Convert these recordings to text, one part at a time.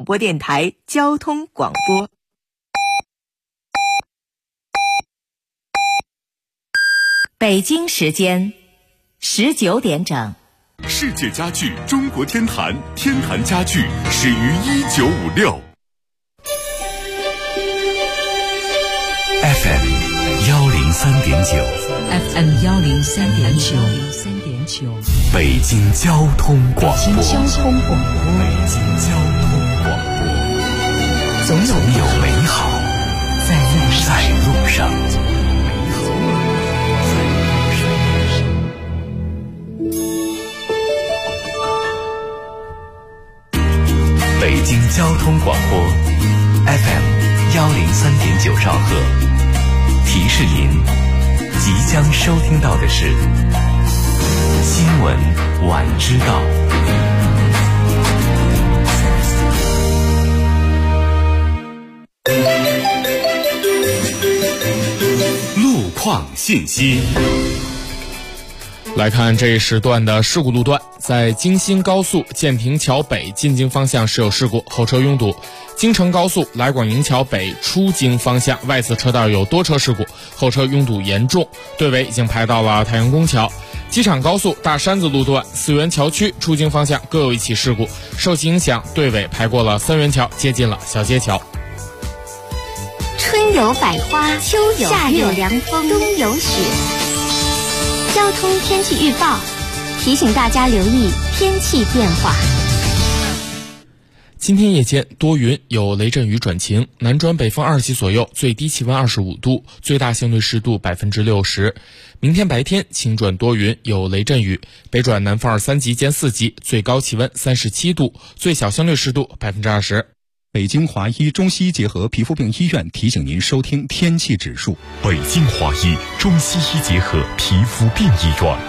播电台交通广播。北京时间19点整。 世界家具中国天坛，天坛家具始于1956。FM 103.9，FM 103.9， 北京交通广播， 北京交通广播，总有美好在路上。北京交通广播 FM 103.9兆赫，提示您即将收听到的是新闻晚知道。路况信息。 来看这一时段的事故路段，在京新高速建平桥北进京方向是有事故，后车拥堵；京承高速来广营桥北出京方向外侧车道有多车事故，后车拥堵严重，队尾已经排到了太阳宫桥。机场高速大山子路段四元桥区出京方向各有一起事故，受其影响，队尾排过了三元桥，接近了小街桥。 春有百花，秋有夏有凉风，冬有雪。交通天气预报提醒大家留意天气变化。 今天夜间多云，有雷阵雨转晴，南转北风2级左右，最低气温25度，最大相对湿度60%。明天白天晴转多云，有雷阵雨，北转南风3级见4级，最高气温37度，最小相对湿度20%。 北京华医中西医结合皮肤病医院提醒您收听天气指数。 北京华医中西医结合皮肤病医院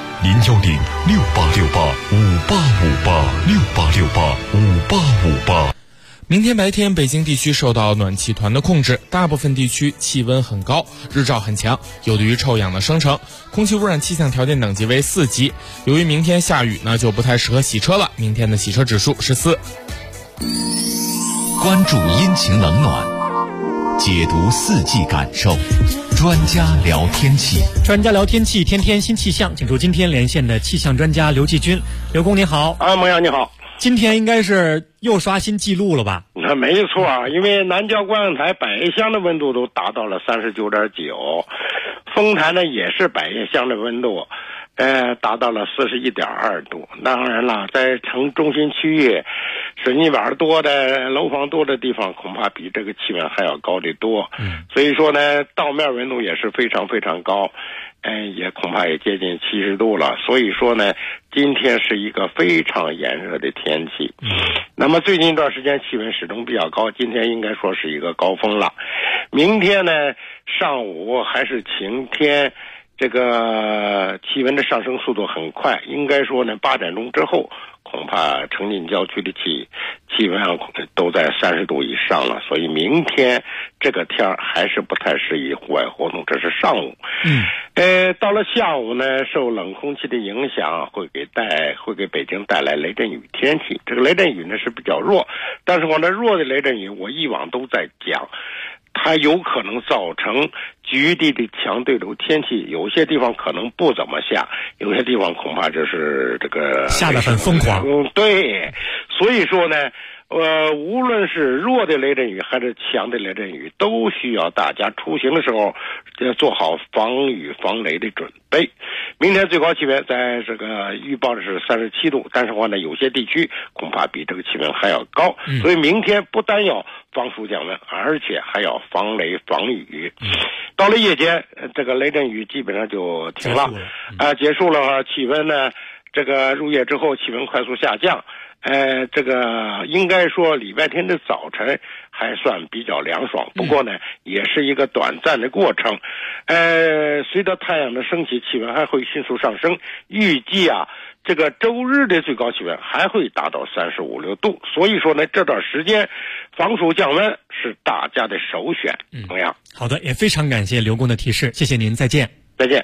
，0106868585858，68685858。 明天白天，北京地区受到暖气团的控制，大部分地区气温很高，日照很强，有利于臭氧的生成，空气污染气象条件等级为4级。由于明天下雨呢，就不太适合洗车了，明天的洗车指数是4。 关注阴晴冷暖，解读四季感受，专家聊天气。 专家聊天气，天天新气象，请出今天连线的气象专家刘继军。刘工你好。 孟阳你好。 今天应该是又刷新记录了吧？ 那没错啊，因为南郊观阳台百叶箱的温度都达到了39.9，丰台呢也是百叶箱的温度达到了41.2度。当然了，在城中心区域水泥板多的楼房多的地方，恐怕比这个气温还要高得多。所以说呢，道面温度也是非常非常高，也恐怕也接近70度了。所以说呢，今天是一个非常炎热的天气。那么最近一段时间气温始终比较高，今天应该说是一个高峰了。明天呢，上午还是晴天，这个气温的上升速度很快，应该说呢8点钟之后，恐怕城近郊区的气温都在30度以上了，所以明天这个天还是不太适宜户外活动，这是上午。到了下午呢，受冷空气的影响，会给北京带来雷阵雨天气。这个雷阵雨呢是比较弱，但是我这弱的雷阵雨，我以往都在讲，它有可能造成局地的强对流天气，有些地方可能不怎么下，有些地方恐怕就是这个下得很疯狂。 对，所以说呢，无论是弱的雷阵雨还是强的雷阵雨，都需要大家出行的时候做好防雨防雷的准备。明天最高气温在这个预报的是37度，但是话呢，有些地区恐怕比这个气温还要高，所以明天不但要防暑降温，而且还要防雷防雨。到了夜间，这个雷阵雨基本上就停了，结束了。气温呢，这个入夜之后气温快速下降。这个应该说礼拜天的早晨还算比较凉爽，不过呢，也是一个短暂的过程。随着太阳的升起，气温还会迅速上升。预计啊，这个周日的最高气温还会达到35、6度。所以说呢，这段时间防暑降温是大家的首选。怎么样？ 好的，也非常感谢刘工的提示，谢谢您，再见。 再见。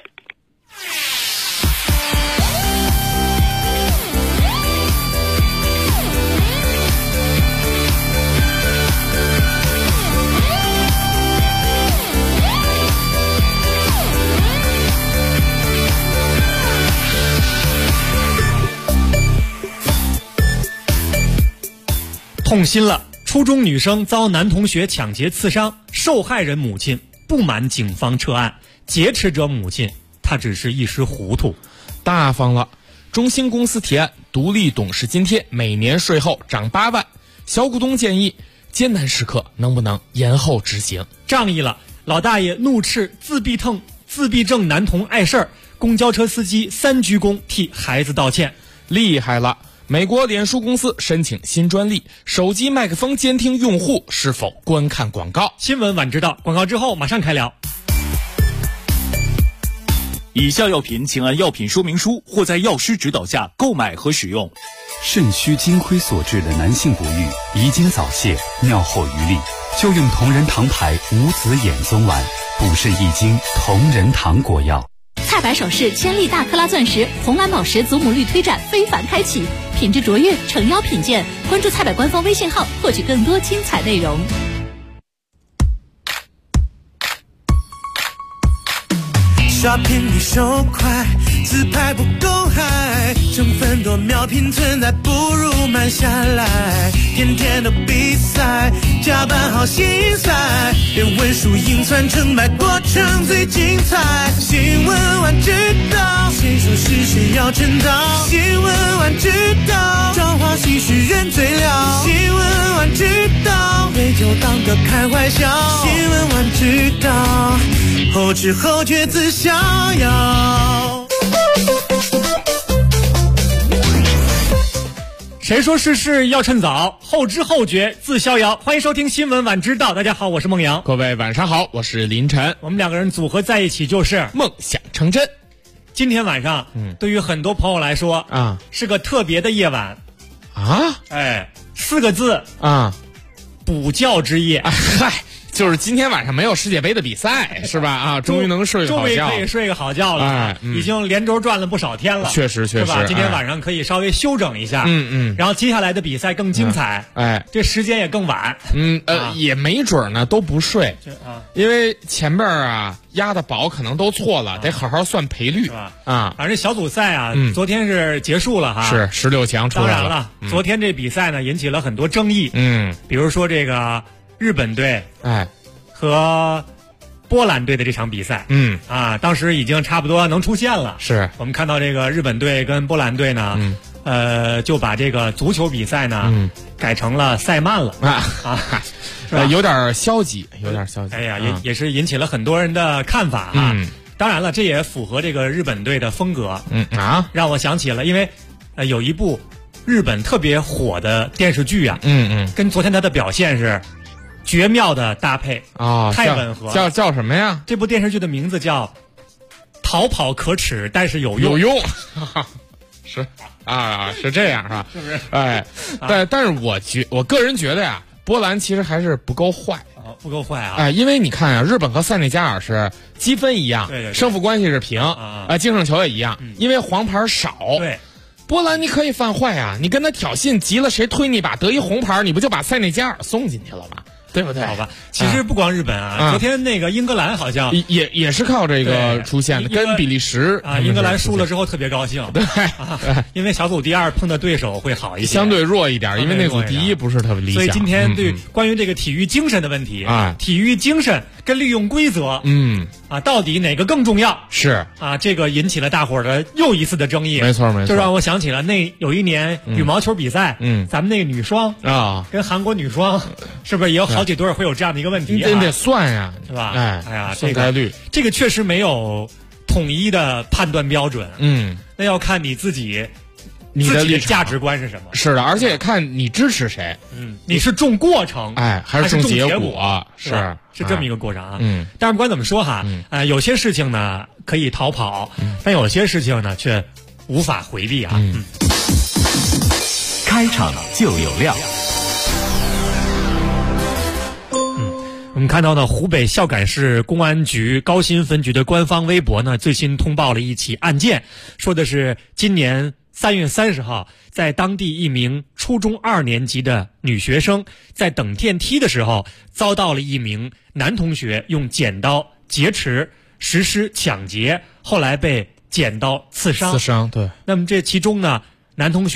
痛心了，初中女生遭男同学抢劫刺伤，受害人母亲不满警方撤案，劫持者母亲她只是一时糊涂。 大方了，中兴公司提案，独立董事津贴每年税后涨8万，小股东建议艰难时刻能不能延后执行？ 仗义了，老大爷怒斥自闭症男童碍事儿，公交车司机3鞠躬替孩子道歉。 厉害了，美国脸书公司申请新专利，手机麦克风监听用户是否观看广告。 新闻晚知道，广告之后马上开聊。 以下药品请按药品说明书或在药师指导下购买和使用。 肾虚金亏所致的男性不育、遗精早泄、尿后余力，就用同仁堂牌无籽眼松丸补肾益精同仁堂果药。 菜百首饰千粒大克拉钻石红蓝宝石祖母绿推展非凡开启，品质卓越，诚邀品鉴。关注菜百官方微信号，获取更多精彩内容。 Shopping 你手快，自拍不够嗨，成分多秒拼存在，不如慢下来。天天都比赛，加班好心塞，连文书赢算成败过程最精彩。新闻晚知道，谁说是谁要称道？新闻晚知道，朝花夕拾人最了。新闻晚知道，对酒当歌开怀笑。新闻晚知道，后知后觉自逍遥。 谁说世事要趁早，后知后觉自逍遥。欢迎收听新闻晚知道，大家好，我是孟阳。 各位晚上好，我是林晨。 我们2个人组合在一起就是梦想成真。 今天晚上，对于很多朋友来说啊， 是个特别的夜晚啊。 4个字啊， 补觉之夜。 嗨。就是今天晚上没有世界杯的比赛，是吧？啊，终于能睡个好觉， 终于可以睡个好觉了。已经连轴转了不少天了， 确实， 是吧？今天晚上可以稍微休整一下，然后接下来的比赛更精彩，这时间也更晚， 也没准呢，都不睡，因为前边压的宝可能都错了，得好好算赔率，是吧？反正小组赛昨天是结束了哈， 是16强出来了。 当然了，昨天这比赛呢引起了很多争议，比如说这个日本队和波兰队的这场比赛，当时已经差不多能出线了。 是我们看到这个日本队跟波兰队呢，就把这个足球比赛呢，改成了赛慢了有点消极， 哎呀，也是引起了很多人的看法啊。当然了，这也符合这个日本队的风格。让我想起了，因为有一部日本特别火的电视剧啊，跟昨天他的表现是绝妙的搭配太吻合。 叫什么呀？ 这部电视剧的名字叫《逃跑可耻但是有用》。 是是这样是吧？ 是不是？ 但是我个人觉得呀，波兰其实还是不够坏。 不够坏啊！ 因为你看啊，日本和塞内加尔是积分一样， 对， 胜负关系是平，净胜球也一样，因为黄牌少。 对。 波兰你可以犯坏啊，你跟他挑衅急了，谁推你把得一红牌，你不就把塞内加尔送进去了吗？对不对？ 好吧，其实不光日本昨天那个英格兰好像也是靠这个出现的，跟比利时英格兰输了之后特别高兴， 对， 因为小组第2碰的对手会好一些， 相对弱一点，因为那组第1不是特别理想。 所以今天对关于这个体育精神的问题体育精神跟利用规则，到底哪个更重要？ 是这个引起了大伙儿的又一次的争议。 没错， 就让我想起了有一年羽毛球比赛，咱们那个女双跟韩国女双，是不是也有好几对会有这样的一个问题？ 你得算呀， 是吧？ 哎呀，算概率， 这个确实没有统一的判断标准。那要看你自己的价值观是什么。 是的，而且也看你支持谁。 你是重过程， 还是重结果？ 是这么一个过程啊。但是不管怎么说哈，有些事情呢可以逃跑，但有些事情呢却无法回避啊。 开场就有料。 我们看到呢，湖北孝感市公安局高新分局的官方微博呢，最新通报了一起案件，说的是今年3月30号，在当地一名初中2年级的女学生在等电梯的时候，遭到了一名男同学用剪刀劫持，实施抢劫，后来被剪刀刺伤。 对。 那么这其中呢，男同学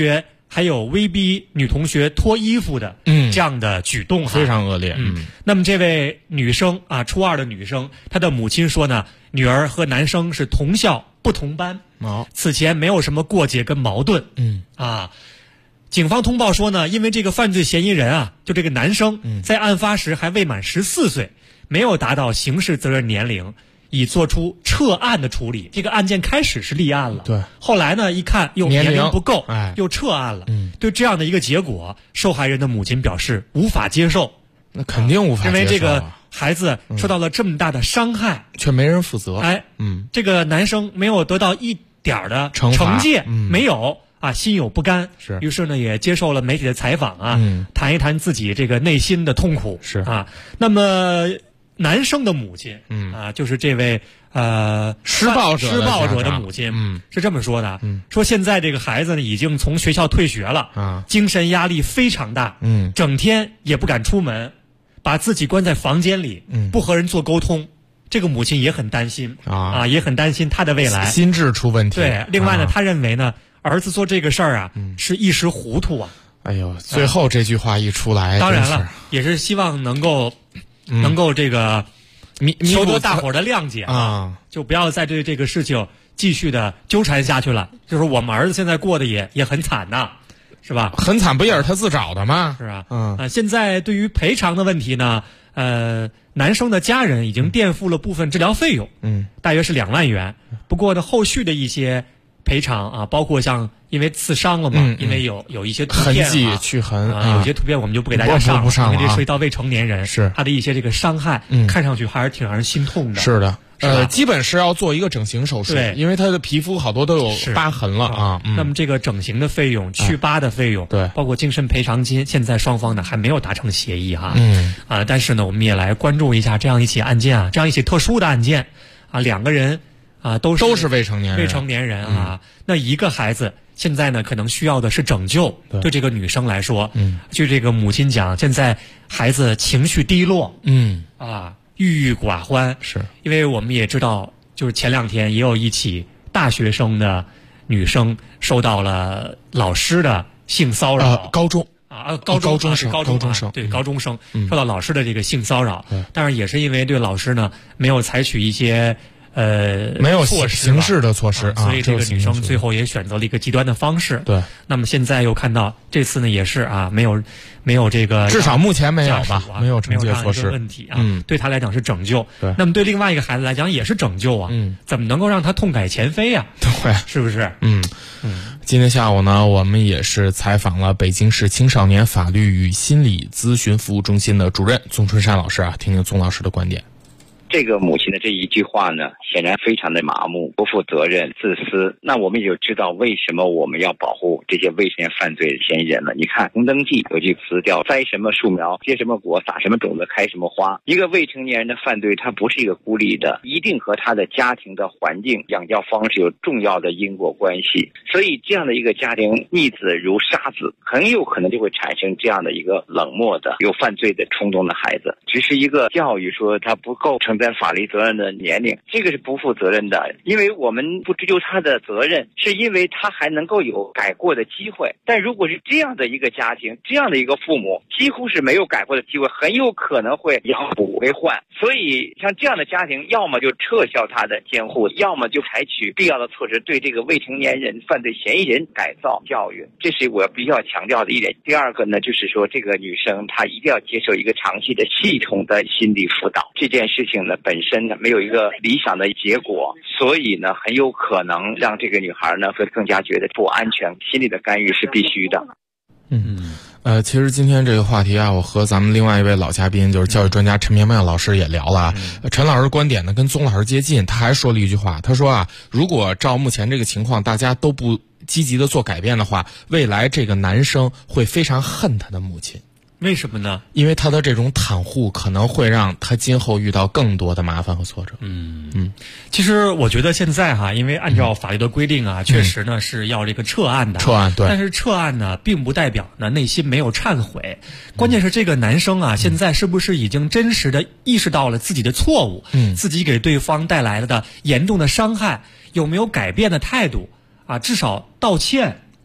还有威逼女同学脱衣服的这样的举动， 非常恶劣。 那么这位女生啊，初2的女生，她的母亲说呢，女儿和男生是同校不同班，此前没有什么过节跟矛盾。警方通报说呢，因为这个犯罪嫌疑人啊，就这个男生，在案发时还未满14岁，没有达到刑事责任年龄，已做出撤案的处理。这个案件开始是立案了， 对， 后来呢一看又年龄不够，又撤案了。对这样的一个结果，受害人的母亲表示无法接受。 那肯定无法接受， 因为这个孩子受到了这么大的伤害， 却没人负责。 这个男生没有得到一点的惩戒，没有。心有不甘，于是呢也接受了媒体的采访谈一谈自己这个内心的痛苦。那么男生的母亲，就是这位施暴者的母亲，是这么说的，说现在这个孩子呢已经从学校退学了，精神压力非常大，整天也不敢出门，把自己关在房间里，不和人做沟通。这个母亲也很担心也很担心他的未来， 心智出问题。 对，另外呢，他认为呢，儿子做这个事儿是一时糊涂啊。 哎呦，最后这句话一出来， 当然了，也是希望能够这个求得大伙儿的谅解就不要再对这个事情继续的纠缠下去了。就是我们儿子现在过得也很惨呐，是吧？ 很惨，不也是他自找的吗？ 是啊，现在对于赔偿的问题呢，男生的家人已经垫付了部分治疗费用，大约是2万元。不过呢，后续的一些赔偿包括像因为刺伤了嘛，因为有一些图片痕迹去痕有些图片我们就不给大家上了，因为这涉及到未成年人， 是他的一些这个伤害，看上去还是挺让人心痛的。 是的。基本是要做一个整形手术， 对， 因为他的皮肤好多都有疤痕了那么这个整形的费用、祛疤的费用， 对， 包括精神赔偿金，现在双方呢还没有达成协议但是呢，我们也来关注一下这样一起案件这样一起特殊的案件2个人都是未成年人， 那一个孩子现在呢可能需要的是拯救。对这个女生来说，据这个母亲讲，现在孩子情绪低落，郁郁寡欢， 是因为我们也知道，就是前2天也有一起大学生的女生受到了老师的性骚扰， 高中生对高中生受到老师的这个性骚扰，但是也是因为对老师呢没有采取一些没有刑事的措施， 所以这个女生最后也选择了一个极端的方式。 对， 那么现在又看到这次呢也是没有这个， 至少目前没有吧，没有惩戒措施问题对他来讲是拯救。对，那么对另外一个孩子来讲也是拯救怎么能够让他痛改前非呀？ 对， 是不是？ 今天下午呢，我们也是采访了北京市青少年法律与心理咨询服务中心的主任宗春山老师听听宗老师的观点。 这个母亲的这一句话呢，显然非常的麻木、不负责任、自私。那我们也就知道为什么我们要保护这些未成年犯罪的嫌疑人了。你看红灯记有句词叫栽什么树苗结什么果，撒什么种子开什么花。一个未成年人的犯罪，它不是一个孤立的，一定和他的家庭的环境、养教方式有重要的因果关系。所以这样的一个家庭逆子如杀子，很有可能就会产生这样的一个冷漠的、有犯罪的冲动的孩子。只是一个教育说他不构成在法律责任的年龄，这个是不负责任的。因为我们不追究他的责任，是因为他还能够有改过的机会。但如果是这样的一个家庭，这样的一个父母几乎是没有改过的机会，很有可能会养虎为患。所以像这样的家庭，要么就撤销他的监护，要么就采取必要的措施对这个未成年人犯罪嫌疑人改造教育。这是我比较强调的一点。第二个呢，就是说这个女生她一定要接受一个长期的系统的心理辅导。这件事情呢本身呢没有一个理想的结果，所以呢很有可能让这个女孩呢会更加觉得不安全，心理的干预是必须的。 其实今天这个话题我和咱们另外一位老嘉宾，就是教育专家陈明亮老师也聊了陈老师的观点呢跟宗老师接近，他还说了一句话，他说如果照目前这个情况大家都不积极的做改变的话，未来这个男生会非常恨他的母亲。 为什么呢？ 因为他的这种袒护可能会让他今后遇到更多的麻烦和挫折。 其实我觉得现在因为按照法律的规定确实呢是要这个撤案的。 撤案，对。 但是撤案呢，并不代表呢内心没有忏悔。关键是这个男生现在是不是已经真实的意识到了自己的错误？自己给对方带来的严重的伤害，有没有改变的态度？至少道歉。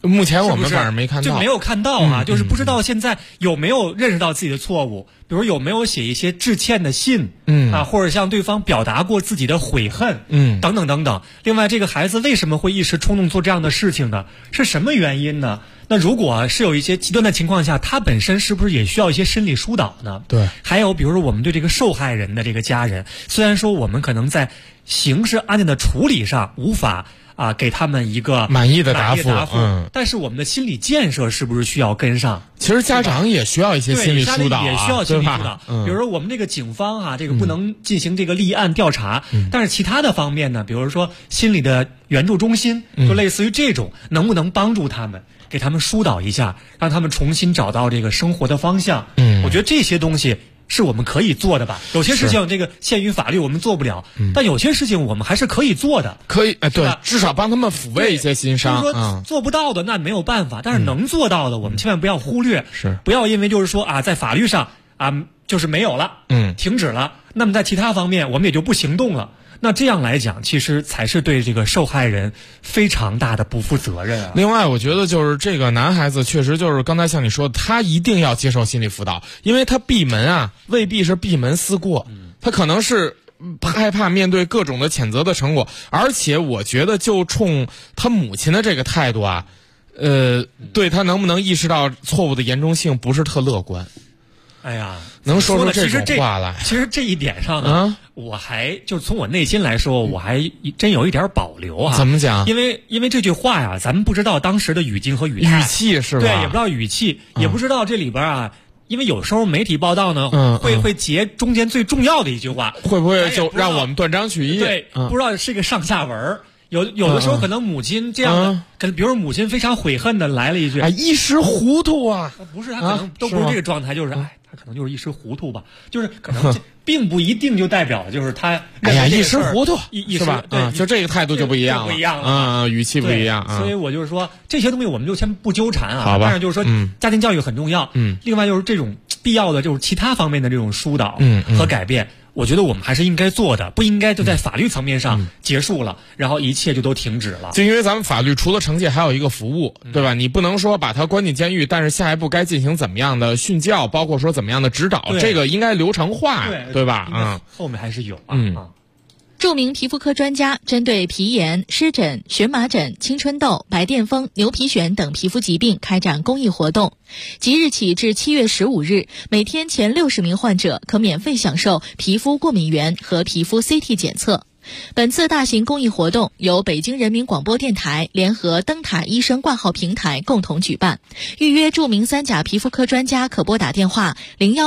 目前我们反而没看到， 就没有看到啊，就是不知道现在有没有认识到自己的错误，比如有没有写一些致歉的信，或者向对方表达过自己的悔恨，等等等等。另外，这个孩子为什么会一时冲动做这样的事情呢？是什么原因呢？那如果是有一些极端的情况下，他本身是不是也需要一些心理疏导呢？ 对。 还有，比如说我们对这个受害人的这个家人，虽然说我们可能在刑事案件的处理上无法给他们一个满意的答复， 但是我们的心理建设是不是需要跟上？ 其实家长也需要一些心理疏导， 也需要心理疏导。比如说我们这个警方这个不能进行这个立案调查，但是其他的方面呢，比如说心理的援助中心，就类似于这种，能不能帮助他们？给他们疏导一下，让他们重新找到这个生活的方向。我觉得这些东西是我们可以做的吧。有些事情这个限于法律我们做不了，但有些事情我们还是可以做的。 可以，对，至少帮他们抚慰一些心伤。 就是说做不到的那没有办法，但是能做到的我们千万不要忽略。 是， 不要因为就是说在法律上就是没有了，停止了，那么在其他方面我们也就不行动了。那这样来讲，其实才是对这个受害人非常大的不负责任啊。 另外，我觉得就是这个男孩子确实就是刚才像你说的，他一定要接受心理辅导，因为他闭门未必是闭门思过，他可能是害怕面对各种的谴责的成果，而且我觉得就冲他母亲的这个态度对他能不能意识到错误的严重性不是特乐观。 哎呀， 能说出这种话来， 其实这一点上呢，我还就从我内心来说，我还真有一点保留怎么讲？ 因为这句话呀，咱们不知道当时的语境和语态， 语气是吧？ 对，也不知道语气，也不知道这里边因为有时候媒体报道呢，会截中间最重要的一句话， 会不会就让我们断章取义？ 对，不知道是个上下文。有的时候可能母亲这样的，可能比如母亲非常悔恨的来了一句， 一时糊涂不是，他可能都不是这个状态，就是他可能就是一时糊涂吧，就是可能并不一定就代表就是他一时糊涂是吧？ 对，就这个态度就不一样了， 不一样了语气不一样所以我就是说这些东西我们就先不纠缠好吧？ 但是就是说家庭教育很重要，另外就是这种必要的就是其他方面的这种疏导和改变。我觉得我们还是应该做的，不应该就在法律层面上结束了，然后一切就都停止了。 就因为咱们法律除了惩戒，还有一个服务，对吧？你不能说把他关进监狱，但是下一步该进行怎么样的训教，包括说怎么样的指导，这个应该流程化，对吧？ 后面还是有著名皮肤科专家针对皮炎、湿疹、荨麻疹、青春痘、白癜风、牛皮癣等皮肤疾病开展公益活动。即日起至7月15日，每天前60名患者可免费享受皮肤过敏原和皮肤 CT 检测。本次大型公益活动由北京人民广播电台联合灯塔医生挂号平台共同举办。预约著名3甲皮肤科专家可拨打电话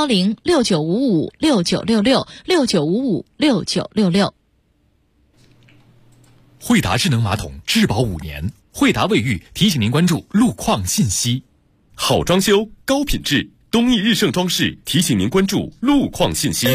010-6955-6966、6955-6966。 惠达智能马桶质保5年，惠达卫浴提醒您关注路况信息。 好装修，高品质，东义日盛装饰提醒您关注路况信息。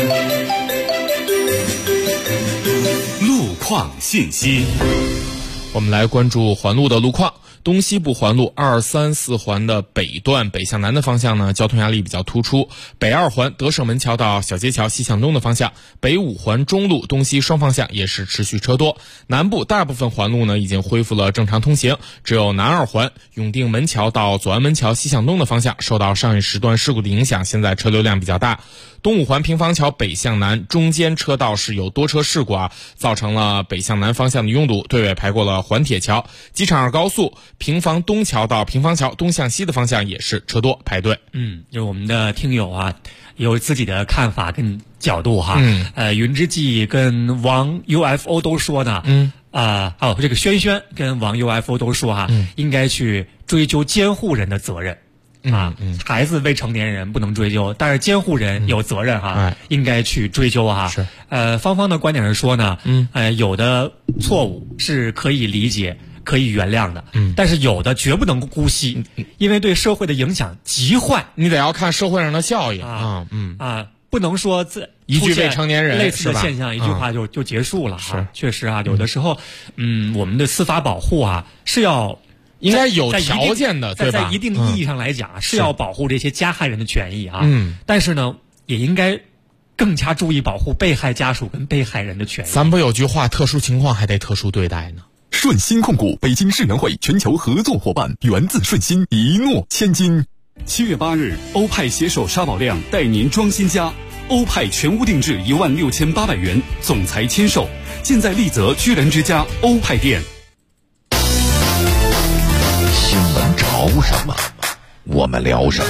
路况信息， 我们来关注环路的路况。东西部环路2、3、4环的北段北向南的方向呢，交通压力比较突出。北2环德胜门桥到小街桥西向东的方向，北5环中路东西双方向也是持续车多。南部大部分环路呢已经恢复了正常通行，只有南2环永定门桥到左安门桥西向东的方向受到上一时段事故的影响，现在车流量比较大。东5环平房桥北向南中间车道是有多车事故造成了北向南方向的拥堵，队尾排过了环铁桥。机场2高速平房东桥到平房桥东向西的方向也是车多排队。 就是我们的听友有自己的看法跟角度云之记跟王 UFO 都说呢，这个轩轩跟王 UFO 都说应该去追究监护人的责任。孩子未成年人不能追究，但是监护人有责任应该去追究是芳芳的观点是说呢，有的错误是可以理解可以原谅的，但是有的绝不能姑息，因为对社会的影响极坏， 你得要看社会上的效应不能说一句未成年人类似的现象一句话就结束了确实有的时候我们的司法保护是要应该有条件的，对吧？ 在一定意义上来讲是要保护这些加害人的权益但是呢也应该更加注意保护被害家属跟被害人的权益。 咱不有句话，特殊情况还得特殊对待呢。 顺鑫控股，北京世园会全球合作伙伴，源自顺鑫，一诺千金。 7月8日，欧派携手沙宝亮带您装新家，欧派全屋定制16800元，总裁签售，现在丽泽居然之家欧派店。 新闻潮什么，我们聊什么。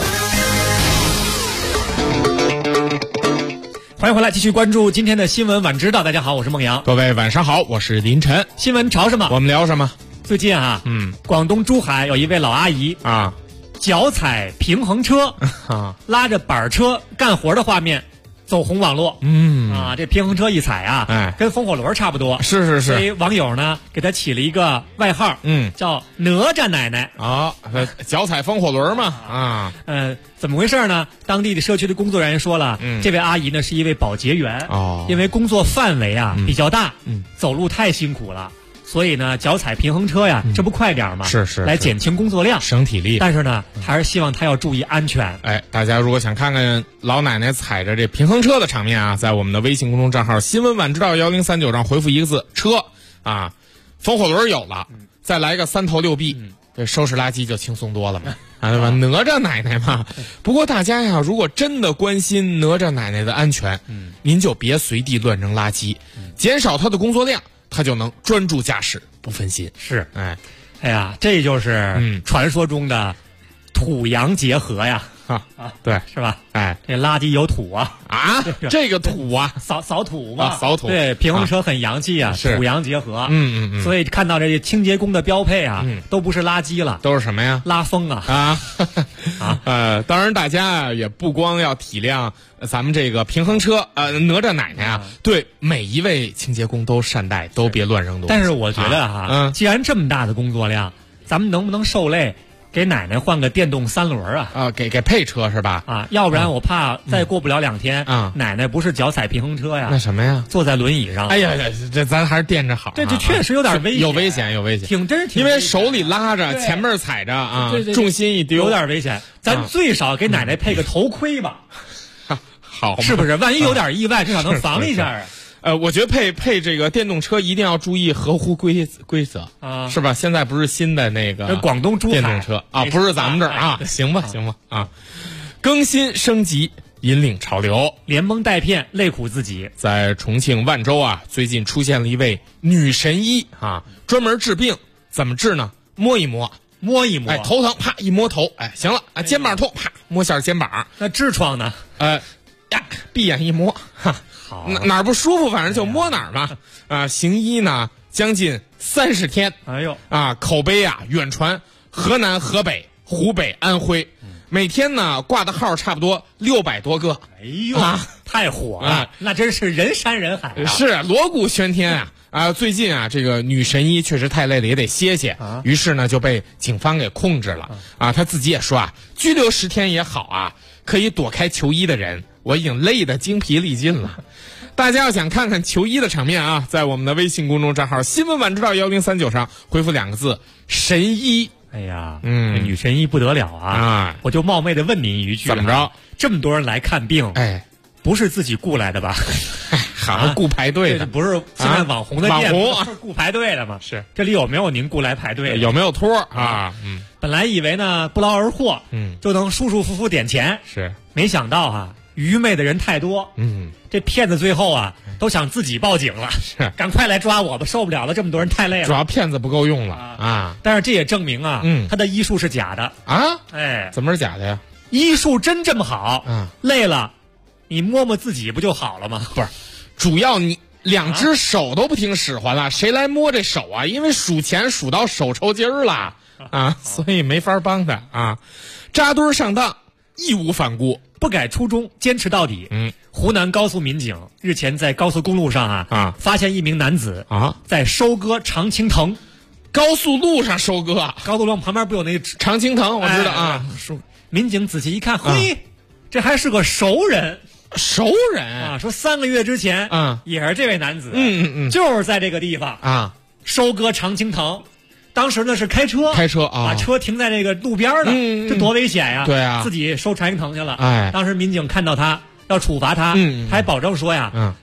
欢迎回来，继续关注今天的新闻晚知道。大家好，我是孟阳。 各位晚上好，我是林晨。 新闻潮什么？ 我们聊什么？ 最近啊，广东珠海有一位老阿姨啊， 脚踩平衡车啊，拉着板车干活的画面走红网络。这平衡车一踩啊，跟风火轮差不多。 是。 所以网友呢给他起了一个外号，叫哪吒奶奶啊，脚踩风火轮嘛啊。 怎么回事呢？当地的社区的工作人员说了，这位阿姨呢是一位保洁员，因为工作范围比较大，走路太辛苦了。所以呢，脚踩平衡车呀，这不快点吗？ 是来减轻工作量， 省体力。 但是呢，还是希望他要注意安全。 大家如果想看看老奶奶踩着这平衡车的场面啊，在我们的微信公众账号新闻晚知道1039上回复一个字车啊，风火轮有了，再来个3头6臂，这收拾垃圾就轻松多了嘛。对吧？哪吒奶奶嘛。不过大家呀，如果真的关心哪吒奶奶的安全，您就别随地乱扔垃圾，减少她的工作量，她就能专注驾驶，不分心。 是，哎呀，这就是传说中的土洋结合呀。 对， 是吧？这垃圾有土啊！ 这个土啊， 扫土嘛， 扫土。 对，平衡车很洋气啊，土洋结合。所以看到这清洁工的标配啊，都不是垃圾了， 都是什么呀？ 拉风啊！ 当然大家也不光要体谅咱们这个平衡车哪吒奶奶啊，对每一位清洁工都善待，都别乱扔东西。 但是我觉得既然这么大的工作量，咱们能不能受累？给奶奶换个电动3轮啊！ 给配车是吧？ 要不然我怕再过不了2天，奶奶不是脚踩平衡车呀， 那什么呀？ 坐在轮椅上。 哎呀，这咱还是垫着好。 这确实有点危险， 有危险， 挺真是因为手里拉着，前面踩着啊，重心一丢， 有点危险。咱最少给奶奶配个头盔吧， 好， 是不是？万一有点意外，至少能防一下啊。 我觉得配这个电动车一定要注意合乎规则啊，是吧？现在不是新的那个广东珠海电动车啊，不是咱们这儿啊，行吧啊，更新升级引领潮流， 连蒙带骗累苦自己。 在重庆万州啊，最近出现了一位女神医啊，专门治病，怎么治呢？摸一摸，头疼啪一摸头，行了啊，肩膀痛啪摸下肩膀。 那痔疮呢？ 闭眼一摸哈。哪儿不舒服，反正就摸哪儿嘛。行医呢，将近30天。口碑啊远传河南、河北、湖北、安徽，每天呢挂的号差不多600多个。 太火了，那真是人山人海啊！ 是锣鼓喧天啊！最近啊，这个女神医确实太累了，也得歇歇。于是呢，就被警方给控制了。她自己也说拘留10天也好啊，可以躲开求医的人。我已经累得精疲力尽了。大家要想看看求医的场面啊，在我们的微信公众账号新闻晚知道1039上回复2个字神医。 哎呀，女神医不得了啊！我就冒昧的问您一句， 怎么着？ 这么多人来看病，不是自己雇来的吧？ 好像雇排队的， 不是现在网红的店， 不是雇排队的吗？ 是， 这里有没有您雇来排队的？ 有没有托啊？ 本来以为呢不劳而获，就能舒舒服服点钱， 是， 没想到愚昧的人太多，这骗子最后都想自己报警了， 是， 赶快来抓我吧，受不了了，这么多人太累了。 主要骗子不够用了但是这也证明他的医术是假的啊！怎么是假的呀？ 医术真这么好？累了，你摸摸自己不就好了吗？ 不是，主要你2只手都不听使唤了，谁来摸这手啊？因为数钱数到手抽筋儿了所以没法帮他扎堆上当，义无反顾。 不改初衷，坚持到底。湖南高速民警日前在高速公路上发现一名男子在收割常青藤。 高速路上收割， 高速路旁边不有那常青藤？我知道民警仔细一看，嘿，这还是个熟人说3个月之前也是这位男子就是在这个地方收割常青藤。当时呢是开车把车停在这个路边呢，这多危险呀！ 对啊， 自己收常青藤去了。当时民警看到他要处罚他，还保证说呀，哎呀，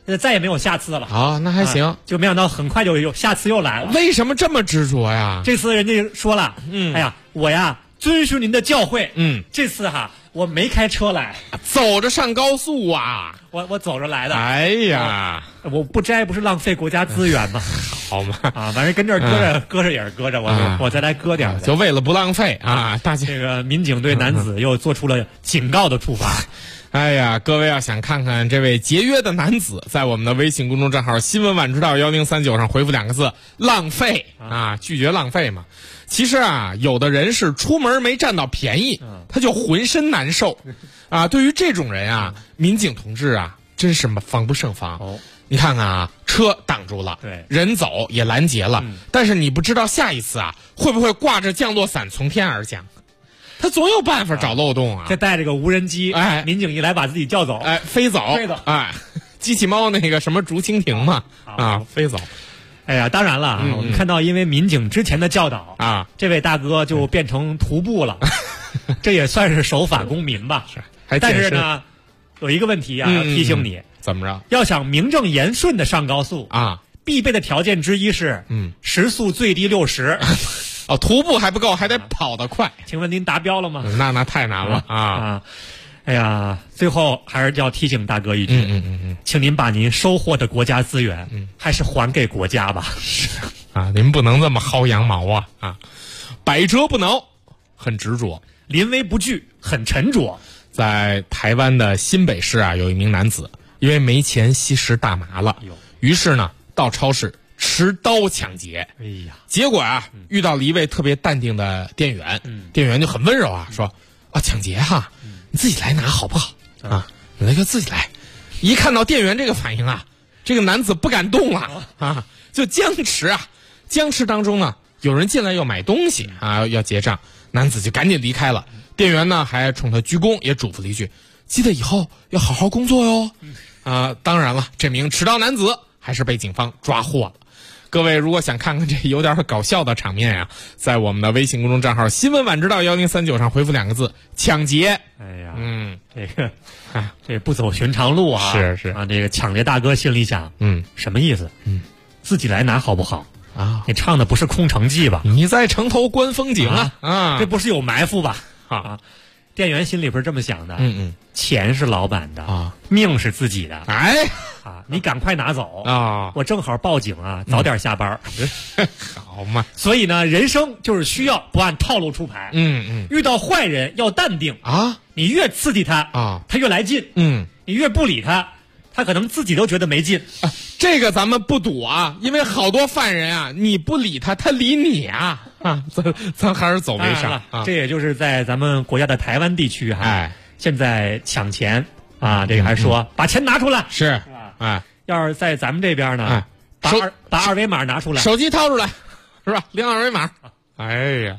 再也没有下次了。 啊，那还行。 就没想到很快就有下次又来了。 为什么这么执着呀？ 这次人家说了，哎呀，我呀遵循您的教诲，这次我没开车来， 走着上高速啊。 我走着来的。 哎呀， 我不摘不是浪费国家资源吗？ 好嘛， 反正跟这儿搁着也是搁着，我再来搁点， 就为了不浪费啊！大家这个民警对男子又做出了警告的处罚。 哎呀，各位要想看看这位节约的男子，在我们的微信公众账号新闻晚知道1039上回复2个字浪费啊，拒绝浪费嘛。其实有的人是出门没占到便宜，他就浑身难受啊。对于这种人民警同志真是防不胜防。你看看车挡住了， 对， 人走也拦截了，但是你不知道下一次会不会挂着降落伞从天而降。他总有办法找漏洞这带着个无人机，民警一来把自己叫走， 飞走，机器猫那个什么竹蜻蜓嘛，飞走。 哎呀，当然了，我们看到因为民警之前的教导这位大哥就变成徒步了，这也算是守法公民吧。但是呢，有一个问题要提醒你， 怎么着？ 要想名正言顺的上高速必备的条件之一是时速最低60。 徒步还不够，还得跑得快。 请问您达标了吗？ 那太难了哎呀，最后还是要提醒大哥一句，请您把您收获的国家资源，还是还给国家吧。 您不能这么薅羊毛百折不挠，很执着； 临危不惧，很沉着。 在台湾的新北市有一名男子，因为没钱吸食大麻了，于是呢到超市持刀抢劫。 哎呀， 结果遇到了一位特别淡定的店员，店员就很温柔说抢劫你自己来拿好不好你那个自己来。一看到店员这个反应这个男子不敢动了就僵持僵持当中呢，有人进来要买东西要结账，男子就赶紧离开了。店员呢还冲他鞠躬，也嘱咐了一句：记得以后要好好工作哟。当然了，这名持刀男子还是被警方抓获了。各位如果想看看这有点搞笑的场面在我们的微信公众账号新闻晚知道1039上回复2个字抢劫。 哎呀，这个这不走寻常路是这个抢劫大哥心里想什么意思？自己来拿好不好你唱的不是空城计吧？ 你在城头观风景这不是有埋伏吧？店员心里不是这么想的。钱是老板的命是自己的。你赶快拿走我正好报警早点下班。 好嘛。 所以呢，人生就是需要不按套路出牌。遇到坏人要淡定你越刺激他他越来劲。你越不理他，他可能自己都觉得没劲。 这个咱们不赌因为好多犯人你不理他，他理你咱还是走为上这也就是在咱们国家的台湾地区现在抢钱这个还说把钱拿出来是要是在咱们这边呢把二维码拿出来， 手机掏出来是吧？领二维码。哎呀，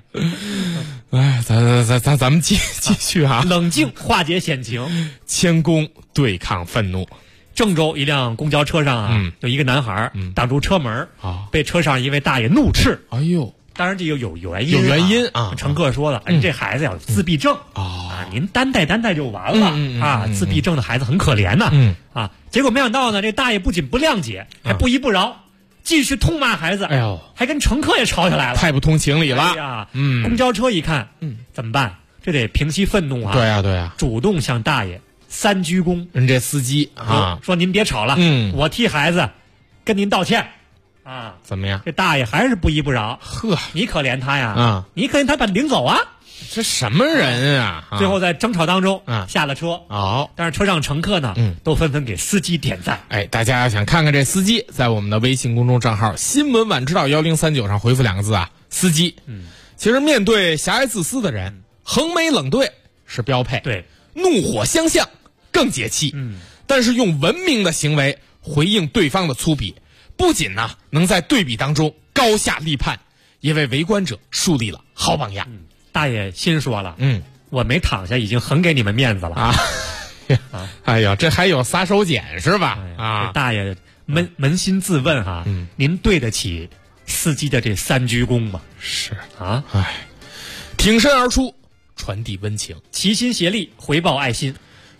咱们继续冷静化解险情， 谦恭对抗愤怒。 郑州一辆公交车上有一个男孩挡住车门被车上一位大爷怒斥。 哎呦， 当然这有原因乘客说了这孩子有自闭症您担待就完了自闭症的孩子很可怜呐结果没想到呢，这大爷不仅不谅解还不依不饶，继续痛骂孩子。 哎呦， 还跟乘客也吵起来了， 太不通情理了。 公交车一看怎么办？这得平息愤怒对呀， 主动向大爷3鞠躬。 人这司机说您别吵了我替孩子跟您道歉怎么样？ 这大爷还是不依不饶。你可怜他呀你可怜他把你领走这什么人最后在争吵当中下了车但是车上乘客呢都纷纷给司机点赞。 大家要想看看这司机，在我们的微信公众账号新闻晚知道1039上回复2个字司机。其实面对狭隘自私的人，横眉冷对是标配， 对， 怒火相向更解气。但是用文明的行为回应对方的粗鄙，不仅能在对比当中高下立判，也为围观者树立了好榜样。 大爷心说了我没躺下已经很给你们面子了哎呀，这还有撒手锏是吧？ 这大爷扪心自问您对得起司机的这3鞠躬吗？ 是挺身而出传递温情， 齐心协力回报爱心。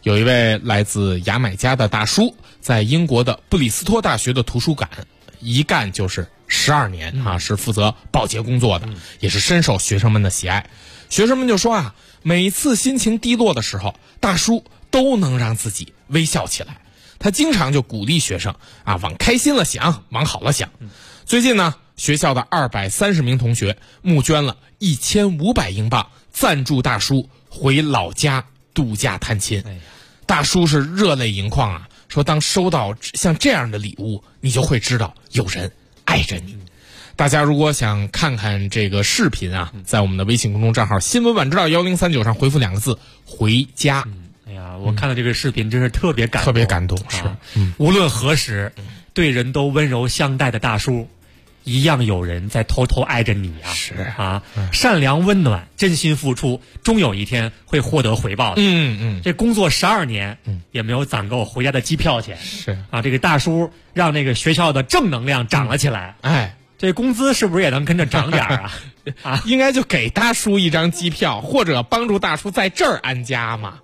有一位来自牙买加的大叔，在英国的布里斯托大学的图书馆一干就是12年啊，是负责保洁工作的，也是深受学生们的喜爱。学生们就说啊，每次心情低落的时候，大叔都能让自己微笑起来。他经常就鼓励学生啊，往开心了想，往好了想。最近呢，学校的230名同学募捐了1500英镑，赞助大叔回老家度假探亲。大叔是热泪盈眶啊，说当收到像这样的礼物，你就会知道有人爱着你。大家如果想看看这个视频啊，在我们的微信公众账号新闻晚知道1039上回复2个字回家。 哎呀，我看到这个视频真是特别感动， 特别感动，是无论何时对人都温柔相待的大叔，一样有人在偷偷爱着你啊！ 是啊，善良温暖，真心付出，终有一天会获得回报的。这工作12年，也没有攒够回家的机票钱。 是啊，这个大叔让那个学校的正能量涨了起来。这工资是不是也能跟着涨点啊？ 啊，应该就给大叔一张机票，或者帮助大叔在这儿安家嘛。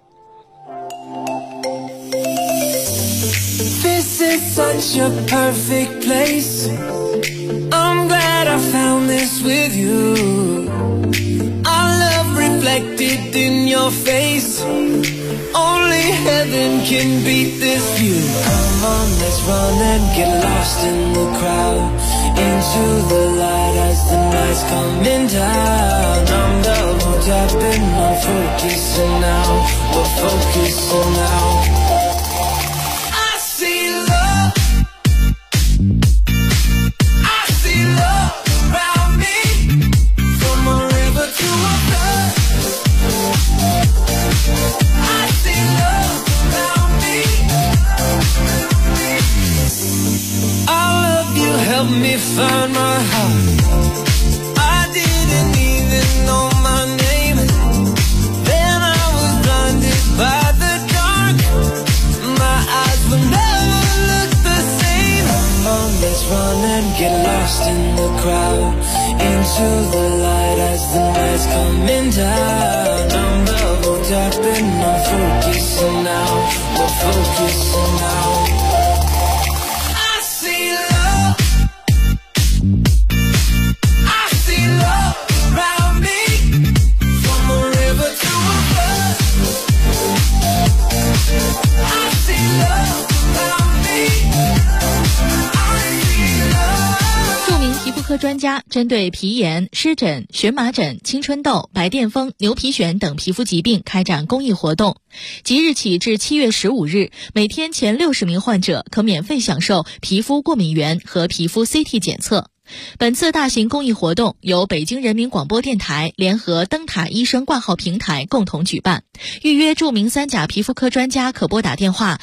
This is such a perfect place. I'm glad I found this with you. Our love reflected in your face. Only heaven can beat this view. Come on, let's run and get lost in the crowd. Into the light as the night's coming down. I'm double tapping, I'm focusing now. We're focusing now. Help me find my heart. I didn't even know my name. Then I was blinded by the dark. My eyes will never look the same. Come on, let's run and get lost in the crowd. Into the light as the night's coming down. I'm double tapping, I'm focusing now. We're focusing now. 著名皮肤科专家针对皮炎、湿疹、荨麻疹、青春痘、白癜风、牛皮癣等皮肤疾病开展公益活动。即日起至7月15日，每天前60名患者可免费享受皮肤过敏原和皮肤 CT 检测。本次大型公益活动由北京人民广播电台联合灯塔医生挂号平台共同举办。预约著名3甲皮肤科专家可拨打电话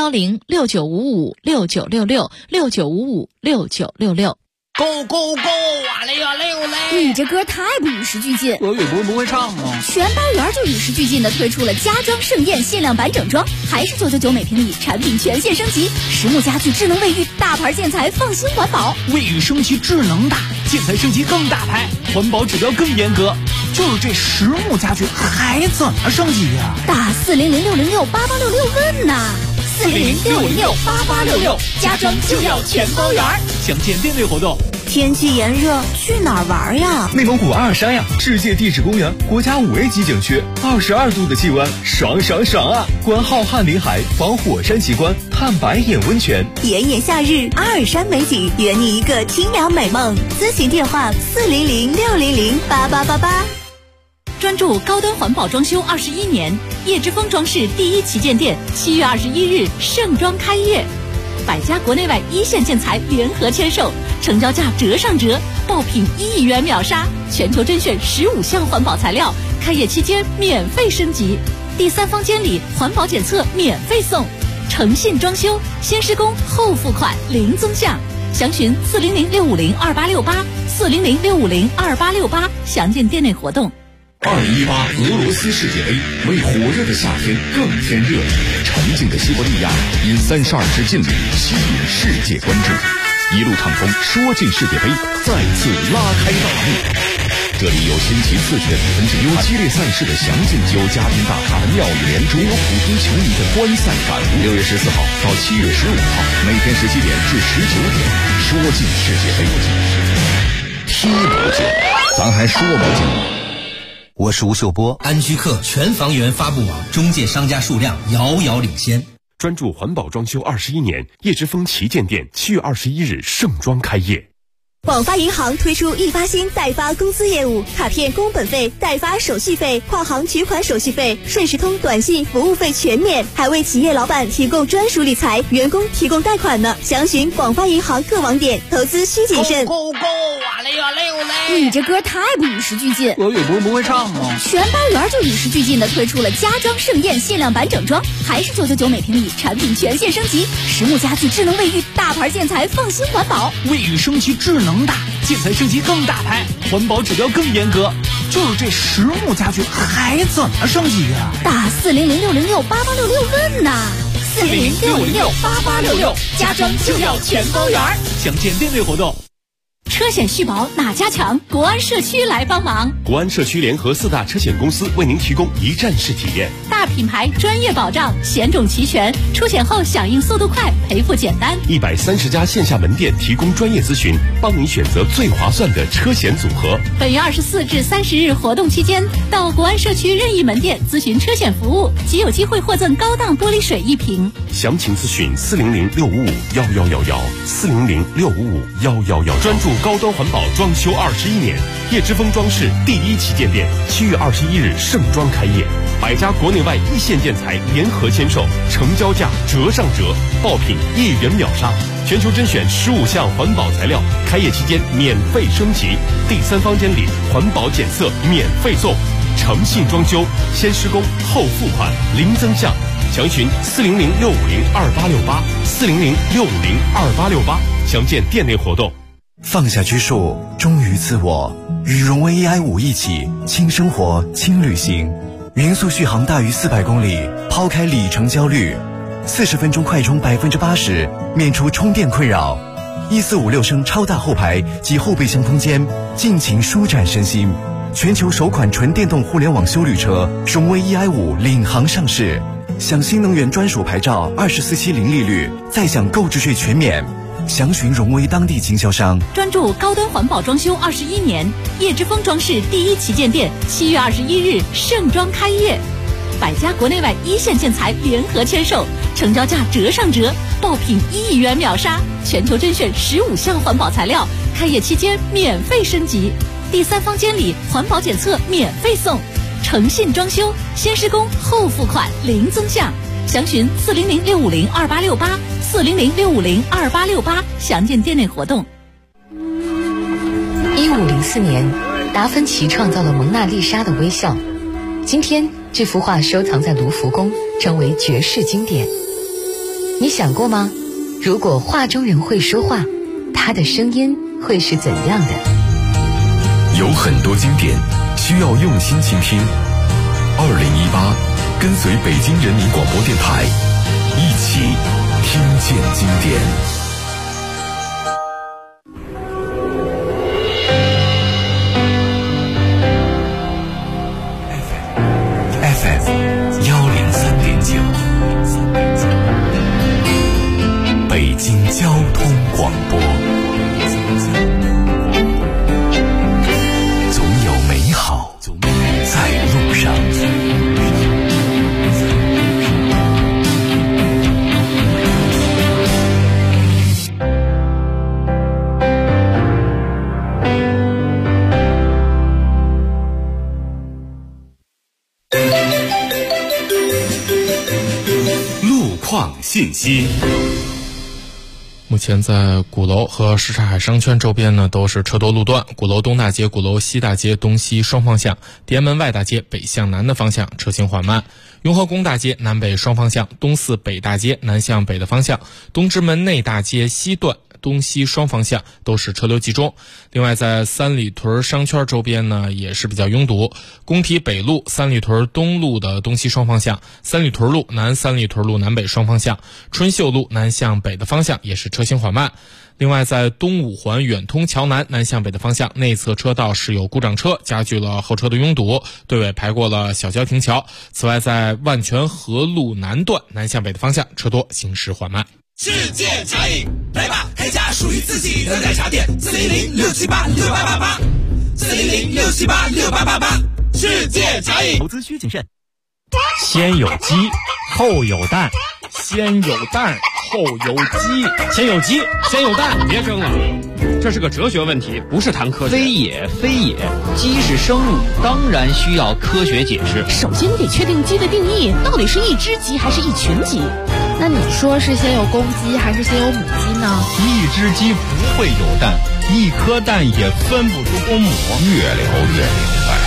0106955696669556966。 Go go go！ 哇嘞呀嘞呦嘞！ 你这歌太不与时俱进。 俄语不会唱吗？ 全班园就与时俱进的推出了家装盛宴限量版整装，还是999每平米，产品全线升级，实木家具、智能卫浴，大牌建材，放心环保。 卫浴升级智能大，建材升级更大牌，环保指标更严格。就是这实木家具还怎么升级呀？ 打400-606-8866问呐！400-606-8866，家装就要全包圆。 详见店内活动。 天气炎热，去哪儿玩呀？ 内蒙古阿尔山呀，世界地质公园，国家5A级景区，22度的气温，爽爽爽啊！观浩瀚林海，访火山奇观，探白眼温泉。 炎炎夏日，阿尔山美景，圆你一个清凉美梦。咨询电话400-600-8888。 专注高端环保装修21年，叶之峰装饰第一旗舰店7月21日盛装开业，100家国内外一线建材联合签售，成交价折上折，爆品1亿元秒杀，全球甄选15项环保材料，开业期间免费升级，第3方监理环保检测免费送，诚信装修，先施工后付款零增项，详询400-650-2868，400-650-2868，详见店内活动。 2018俄罗斯世界杯为火热的夏天更添热闹，沉静的西伯利亚因32支劲旅吸引世界关注，一路畅通，说进世界杯再次拉开大幕。 这里有先齐次序的比分制，有激烈赛事的详尽，有嘉宾大咖的妙语连珠，有普通球迷的观赛感悟。6月14号到7月15号，每天17点至19点，说尽世界杯，踢不进，咱还说不进。 我是吴秀波，安居客全房源发布网中介商家数量遥遥领先。 专注环保装修21年，叶之峰旗舰店7月21日盛装开业。 广发银行推出易发新代发公司业务，卡片工本费、代发手续费、跨行取款手续费、顺时通短信服务费全免，还为企业老板提供专属理财，员工提供贷款呢。详询广发银行各网点，投资需谨慎。 够啊嘞呀嘞嘞！ 你这歌太不与时俱进， 俄语不会唱吗？ 全班园就与时俱进的推出了家装盛宴限量版整装，还是999每平米，产品全线升级，实木家具、智能卫浴、大牌建材，放心环保。 卫浴升级智能大，建材升级更大牌，环保指标更严格。就是这实木家具还怎么升级啊？ 打400-606-8866问呐，400-606-8866，家装就要全包圆。 详见店内活动。 车险续保哪家强？国安社区来帮忙。 国安社区联合4大车险公司为您提供一站式体验， 大品牌专业保障，险种齐全，出险后响应速度快，赔付简单。 130家线下门店提供专业咨询，帮您选择最划算的车险组合。 本月24至30日活动期间，到国安社区任意门店咨询车险服务，即有机会获赠高档玻璃水1瓶。 详情咨询400-655-1111，400-655-1111，专注高端环保装修21年，叶之峰装饰第1旗舰店7月21日盛装开业，100家国内外一线建材联合签售，成交价折上折，爆品1元秒杀，全球甄选15项环保材料，开业期间免费升级，第3方监理环保检测免费送，诚信装修，先施工后付款，零增项。详询400-650-2868，400-650-2868，详见店内活动。 放下拘束，忠于自我，与荣威 AI5一起轻生活轻旅行，匀速续航大于400公里，抛开里程焦虑，40分钟快充80%，免除充电困扰，1456升超大后排及后备箱空间，尽情舒展身心。全球首款纯电动互联网休旅车荣威 EI5领航上市，享新能源专属牌照，24期零利率，再享购置税全免。详询荣威当地经销商。 专注高端环保装修21年，叶之峰装饰第1旗舰店7月21日盛装开业，100家国内外一线建材联合签售，成交价折上折，爆品1元秒杀，全球甄选15项环保材料，开业期间免费升级，第3方监理环保检测免费送，诚信装修，先施工后付款，零增项。详询400-650-2868，400-650-2868，详见店内活动。 1504年，达芬奇创造了蒙娜丽莎的微笑。今天，这幅画收藏在卢浮宫，成为绝世经典。你想过吗？如果画中人会说话，他的声音会是怎样的？ 有很多经典需要用心倾听。2018，跟随北京人民广播电台，一起听见经典。 FM 103.9，北京交通广播。总有美好在路上。路况信息。 目前在鼓楼和什刹海商圈周边呢，都是车多路段。鼓楼东大街、鼓楼西大街东西双方向，天安门外大街北向南的方向车行缓慢。雍和宫大街南北双方向，东四北大街南向北的方向，东直门内大街西段东西双方向都是车流集中。另外在三里屯商圈周边呢也是比较拥堵，工体北路、三里屯东路的东西双方向，三里屯路南、三里屯路南北双方向，春秀路南向北的方向也是车行缓慢。另外在东五环远通桥南南向北的方向，内侧车道是有故障车，加剧了后车的拥堵，队尾排过了小交亭桥。此外在万泉河路南段南向北的方向，车多，行驶缓慢。 世界茶饮，来吧，开家属于自己的奶茶店，400-678-6888，400-678-6888，世界茶饮。 投资需谨慎。 先有鸡，后有蛋， 先有蛋，后有鸡， 先有鸡，先有蛋。 别争了，这是个哲学问题，不是谈科学。 非也，非也，鸡是生物，当然需要科学解释。 首先你得确定鸡的定义，到底是一只鸡还是一群鸡？ 那你说是先有公鸡还是先有母鸡呢？ 一只鸡不会有蛋，一颗蛋也分不出公母。 越聊越明白。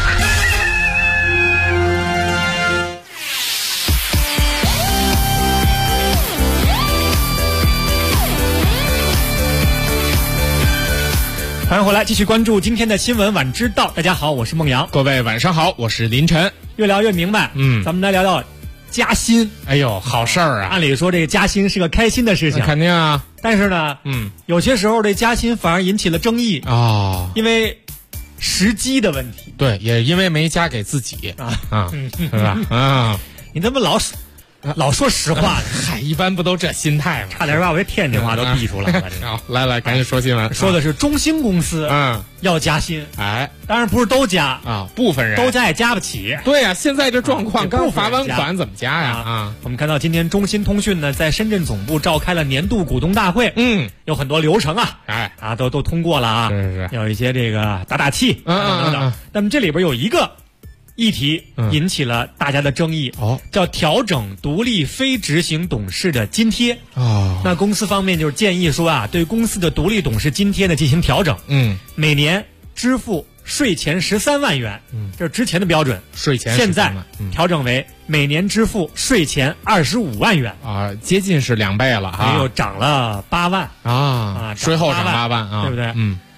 欢迎回来，继续关注今天的新闻晚知道。大家好，我是孟阳。 各位晚上好，我是林晨。 越聊越明白，咱们来聊聊加薪。 哎呦，好事儿啊！ 按理说这个加薪是个开心的事情， 肯定啊。 但是呢，有些时候这加薪反而引起了争议啊， 因为时机的问题。 对，也因为没加给自己是吧？啊， 你怎么老说实话呢？ 嗨，一般不都这心态吗？ 差点把我这天津话都逼出来了。 好，来，赶紧说新闻。 说的是中兴公司，要加薪。 哎， 当然不是都加啊，部分人都加也加不起。 对呀，现在这状况，刚罚完款怎么加呀？啊， 我们看到今天中兴通讯呢，在深圳总部召开了年度股东大会。有很多流程啊，都通过了啊。 是， 有一些这个打气等等。那么这里边有一个议题引起了大家的争议，叫调整独立非执行董事的津贴。那公司方面就是建议说啊，对公司的独立董事津贴呢进行调整，每年支付税前13万元，这是之前的标准， 税前现在调整为每年支付税前25万元啊，接近是2倍了啊， 又涨了8万啊，税后涨8万啊， 对不对？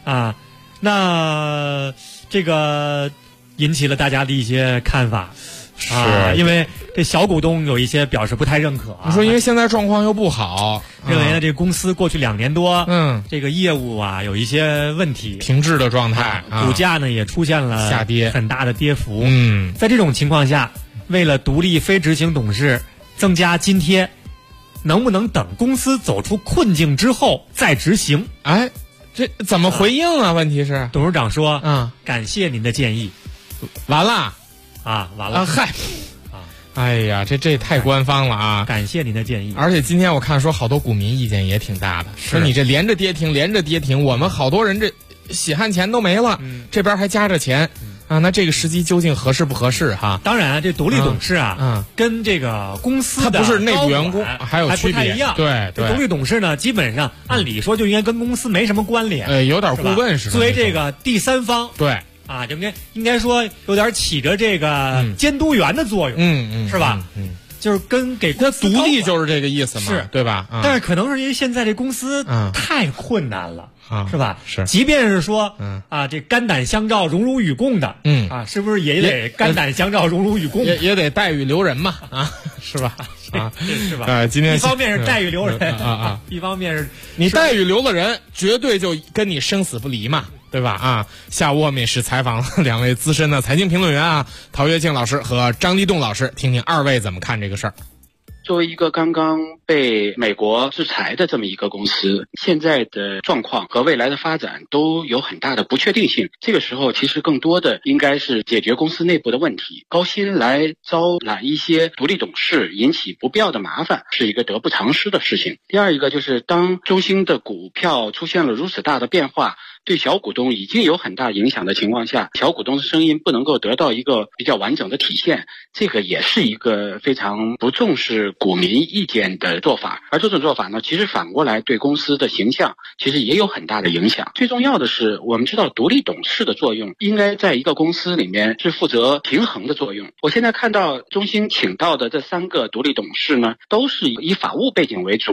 那这个引起了大家的一些看法，因为这小股东有一些表示不太认可。 你说因为现在状况又不好， 认为呢这公司过去2年多，这个业务啊有一些问题， 停滞的状态， 股价呢也出现了下跌， 很大的跌幅。在这种情况下，为了独立非执行董事增加津贴，能不能等公司走出困境之后再执行？ 哎，这怎么回应啊？问题是董事长说，感谢您的建议。 完了， 完了， 嗨，哎呀，这太官方了啊！ 感谢您的建议。 而且今天我看说好多股民意见也挺大的，说你这连着跌停，我们好多人这血汗钱都没了，这边还加着钱啊，那这个时机究竟合适不合适哈？ 当然，这独立董事跟这个公司的他不是内部员工还有区别， 还不太一样。 对， 独立董事呢，基本上按理说就应该跟公司没什么关联， 有点顾问似的。 作为这个第三方， 对。 就应该说有点起着这个监督员的作用，是吧？就是给公司独立就是这个意思嘛， 是对吧？ 但是可能是因为现在这公司太困难了，是吧？ 是， 即便是说这肝胆相照、荣辱与共的，是不是也得肝胆相照、荣辱与共？ 也得待遇留人嘛，是吧？ 是吧？ 今天一方面是待遇留人一方面是你待遇留了人，绝对就跟你生死不离嘛。对吧？下午我们也是采访了2位资深的财经评论员陶跃庆老师和张立栋老师，听听2位怎么看这个事儿。 作为一个刚刚被美国制裁的这么一个公司，现在的状况和未来的发展都有很大的不确定性。这个时候其实更多的应该是解决公司内部的问题，高薪来招揽一些独立董事，引起不必要的麻烦，是一个得不偿失的事情。第二一个就是当中兴的股票出现了如此大的变化，对小股东已经有很大影响的情况下，小股东的声音不能够得到一个比较完整的体现，这个也是一个非常不重视股民意见的做法。而这种做法呢，其实反过来对公司的形象其实也有很大的影响。最重要的是，我们知道独立董事的作用应该在一个公司里面是负责平衡的作用。我现在看到中兴请到的这3个独立董事呢，都是以法务背景为主的，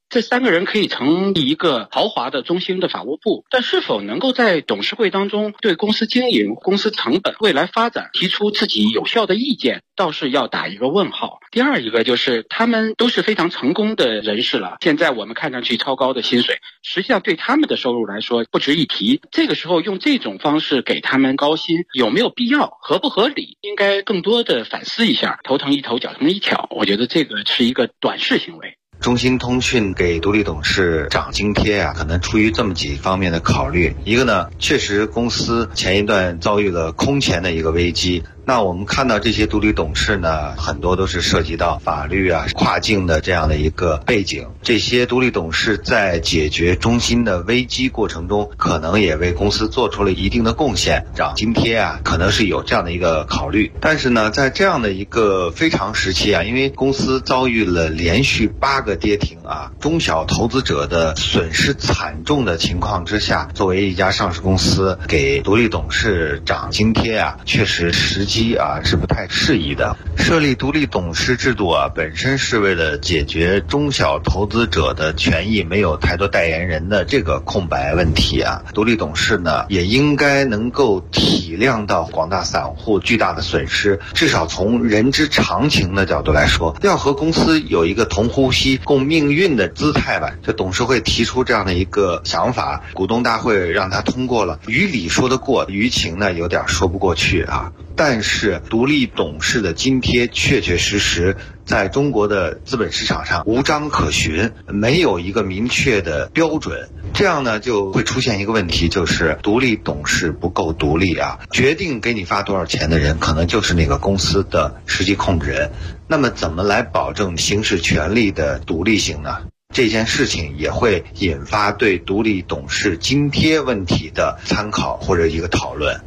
这3个人可以成立一个豪华的中兴的法务部，但是否能够在董事会当中对公司经营、公司成本、未来发展提出自己有效的意见，倒是要打一个问号。第二一个就是他们都是非常成功的人士了，现在我们看上去超高的薪水，实际上对他们的收入来说不值一提。这个时候用这种方式给他们高薪有没有必要，合不合理，应该更多的反思一下，头疼一头脚疼一脚，我觉得这个是一个短视行为。 中兴通讯给独立董事涨津贴啊，可能出于这么几方面的考虑。一个呢，确实公司前一段遭遇了空前的一个危机。那我们看到这些独立董事呢，很多都是涉及到法律啊、跨境的这样的一个背景。这些独立董事在解决中兴的危机过程中，可能也为公司做出了一定的贡献。涨津贴啊，可能是有这样的一个考虑。但是呢，在这样的一个非常时期啊，因为公司遭遇了连续8个跌停啊，中小投资者的损失惨重的情况之下，作为一家上市公司给独立董事涨津贴啊，确实时机是不太适宜的。设立独立董事制度啊，本身是为了解决中小投资者的权益没有太多代言人的这个空白问题啊。独立董事呢，也应该能够体谅到广大散户巨大的损失，至少从人之常情的角度来说，要和公司有一个同呼吸共命运的姿态吧。这董事会提出这样的一个想法，股东大会让他通过了，于理说得过，于情呢有点说不过去啊。但是独立董事的津贴确确实实在中国的资本市场上无章可循，没有一个明确的标准。这样呢就会出现一个问题，就是独立董事不够独立啊，决定给你发多少钱的人可能就是那个公司的实际控制人。那么怎么来保证行使权力的独立性呢？这件事情也会引发对独立董事津贴问题的参考或者一个讨论。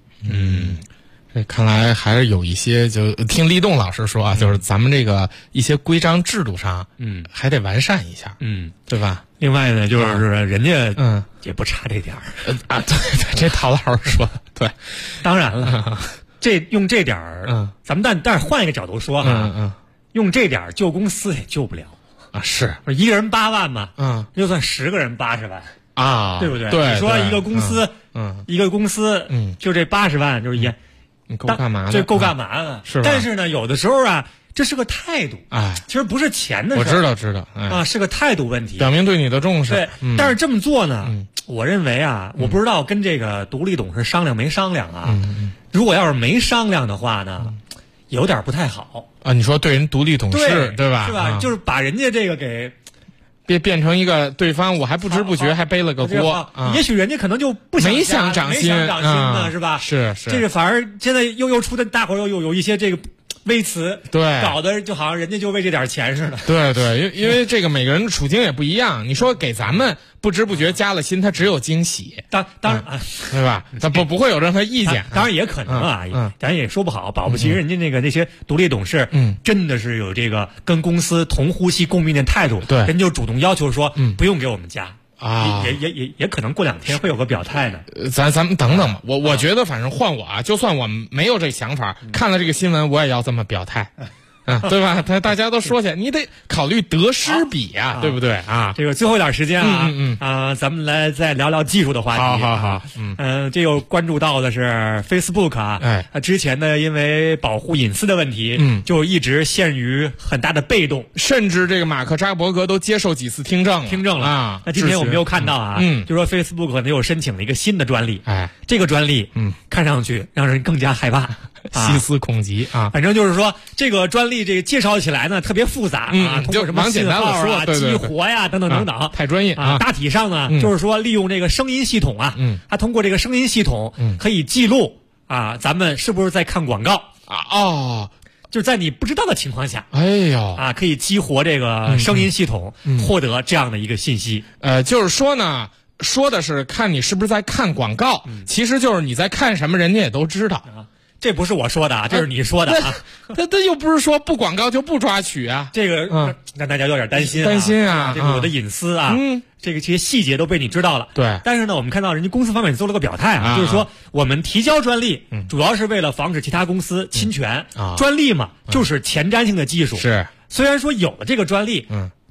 看来还是有一些，就听立栋老师说啊，就是咱们这个一些规章制度上，还得完善一下，对吧？ 另外呢，就是人家也不差这点儿对，这陶老师说的对， 当然了，用这点儿，咱们但是换一个角度说哈，用这点儿救公司也救不了啊，是一个人8万嘛，就算10个人80万啊， 对不对？ 对， 你说一个公司，一个公司，就这80万，就是也。 你够干嘛的？ 这够干嘛的？ 是吧？ 但是呢，有的时候啊，这是个态度，其实不是钱的事。 我知道， 是个态度问题， 表明对你的重视。 对，但是这么做呢，我认为啊，我不知道跟这个独立董事商量没商量啊。如果要是没商量的话呢，有点不太好啊。你说对人独立董事对吧？ 是吧？就是把人家这个给。 变成一个对方，我还不知不觉还背了个锅。 也许人家可能就不没想涨薪呢，是吧？ 是， 这个反而现在又出的大伙又有一些这个微词， 对， 搞得就好像人家就为这点钱似的。 对，因为这个每个人的处境也不一样。你说给咱们不知不觉加了薪，他只有惊喜。 当然， 对吧？他不会有任何意见。 当然也可能啊，咱也说不好，保不齐人家那些独立董事，真的是有这个跟公司同呼吸共命的态度， 对， 人就主动要求说，不用给我们加。也可能过2天会有个表态呢。 咱们等等吧。我觉得反正换我啊，就算我没有这想法，看了这个新闻我也要这么表态。对吧？大家都说起来，你得考虑得失比呀，对不对啊？ 这个最后一点时间啊，咱们来再聊聊技术的话题。 好， 这又关注到的是 Facebook 啊，之前呢因为保护隐私的问题，就一直陷于很大的被动， 甚至这个马克扎伯格都接受几次听证了啊。 那今天我们又看到啊，就说 Facebook 呢又申请了一个新的专利，这个专利看上去让人更加害怕。 细思恐极啊！ 反正就是说，这个专利这个介绍起来呢特别复杂啊，通过什么信号啊、激活呀等等， 太专业啊。 大体上呢，就是说利用这个声音系统啊，它通过这个声音系统可以记录啊，咱们是不是在看广告啊？ 就是在你不知道的情况下，可以激活这个声音系统，获得这样的一个信息。 就是说呢。说的是看你是不是在看广告，其实就是你在看什么，人家也都知道。 这不是我说的啊，这是你说的啊。 他又不是说不广告就不抓取啊。 这个让大家有点担心啊， 这个我的隐私啊，这些细节都被你知道了。 对。 但是呢，我们看到人家公司方面做了个表态啊，就是说我们提交专利，主要是为了防止其他公司侵权。专利嘛，就是前瞻性的技术。 是。 虽然说有了这个专利，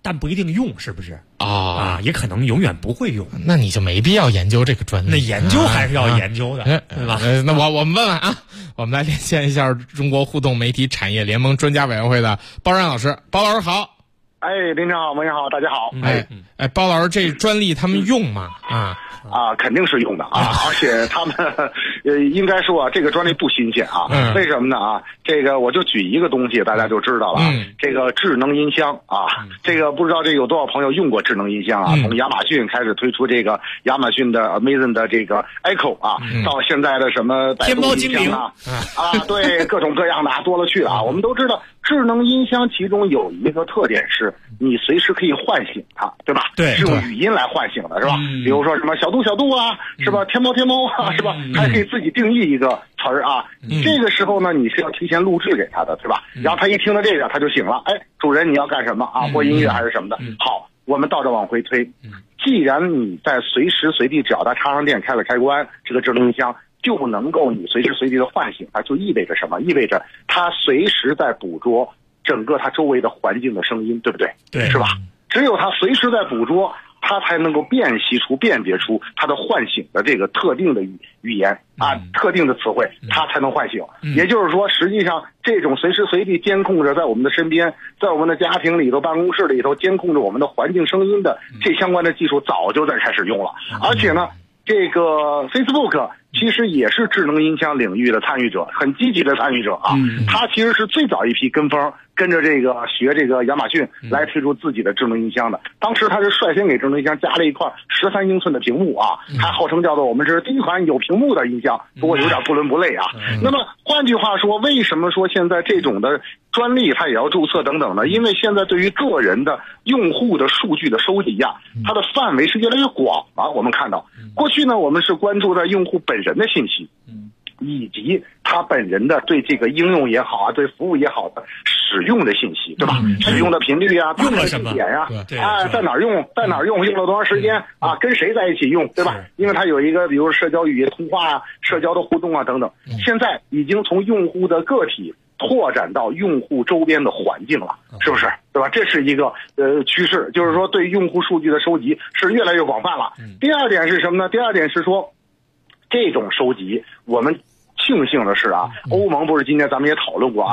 但不一定用，是不是？也可能永远不会用。 那你就没必要研究这个专利。 那研究还是要研究的，对吧？ 那我们问问啊，我们来连线一下中国互动媒体产业联盟专家委员会的包然老师。包老师好。 林长好，文长好，大家好。 包老师，这专利他们用吗？ 肯定是用的而且他们应该说这个专利不新鲜为什么呢这个我就举一个东西大家就知道了这个智能音箱这个不知道这有多少朋友用过智能音箱从亚马逊开始推出这个亚马逊的 Amazon 的这个 Echo 到现在的什么百度音箱对，各种各样的多了去了我们都知道智能音箱其中有一个特点是你随时可以唤醒它，对吧？ 对， 是用语音来唤醒的，是吧？比如说什么小度小度是吧？天猫是吧？还可以自己定义一个词儿这个时候呢，你是要提前录制给他的，对吧？然后他一听到这个，他就醒了，主人你要干什么播音乐还是什么的？好，我们倒着往回推，既然你在随时随地只要他插上电开了开关，这个智能音箱就能够你随时随地的唤醒它，就意味着什么？意味着它随时在捕捉整个它周围的环境的声音，对不对？ 对， 是吧？只有它随时在捕捉，它才能够辨别出它的唤醒的这个特定的语言特定的词汇，它才能唤醒。也就是说，实际上这种随时随地监控着在我们的身边，在我们的家庭里头、办公室里头监控着我们的环境声音的这相关的技术早就在开始用了，而且呢。这个 Facebook 其实也是智能音箱领域的参与者，很积极的参与者他其实是最早一批跟风，跟着这个学这个亚马逊来推出自己的智能音箱的。当时他是率先给智能音箱加了一块13英寸的屏幕还号称叫做我们是第一款有屏幕的音箱，不过有点不伦不类那么换句话说，为什么说现在这种的专利它也要注册等等呢？因为现在对于个人的用户的数据的收集它的范围是越来越广了。我们看到过去呢，我们是关注在用户本人的信息以及他本人的对这个应用也好对服务也好的使用的信息，对吧？使用的频率用了什么点在哪儿用用了多长时间跟谁在一起用，对吧？因为它有一个比如社交语言通话社交的互动等等现在已经从用户的个体拓展到用户周边的环境了，是不是？对吧？这是一个趋势，就是说对用户数据的收集是越来越广泛了。第二点是什么呢？第二点是说这种收集我们庆幸的是欧盟不是今天咱们也讨论过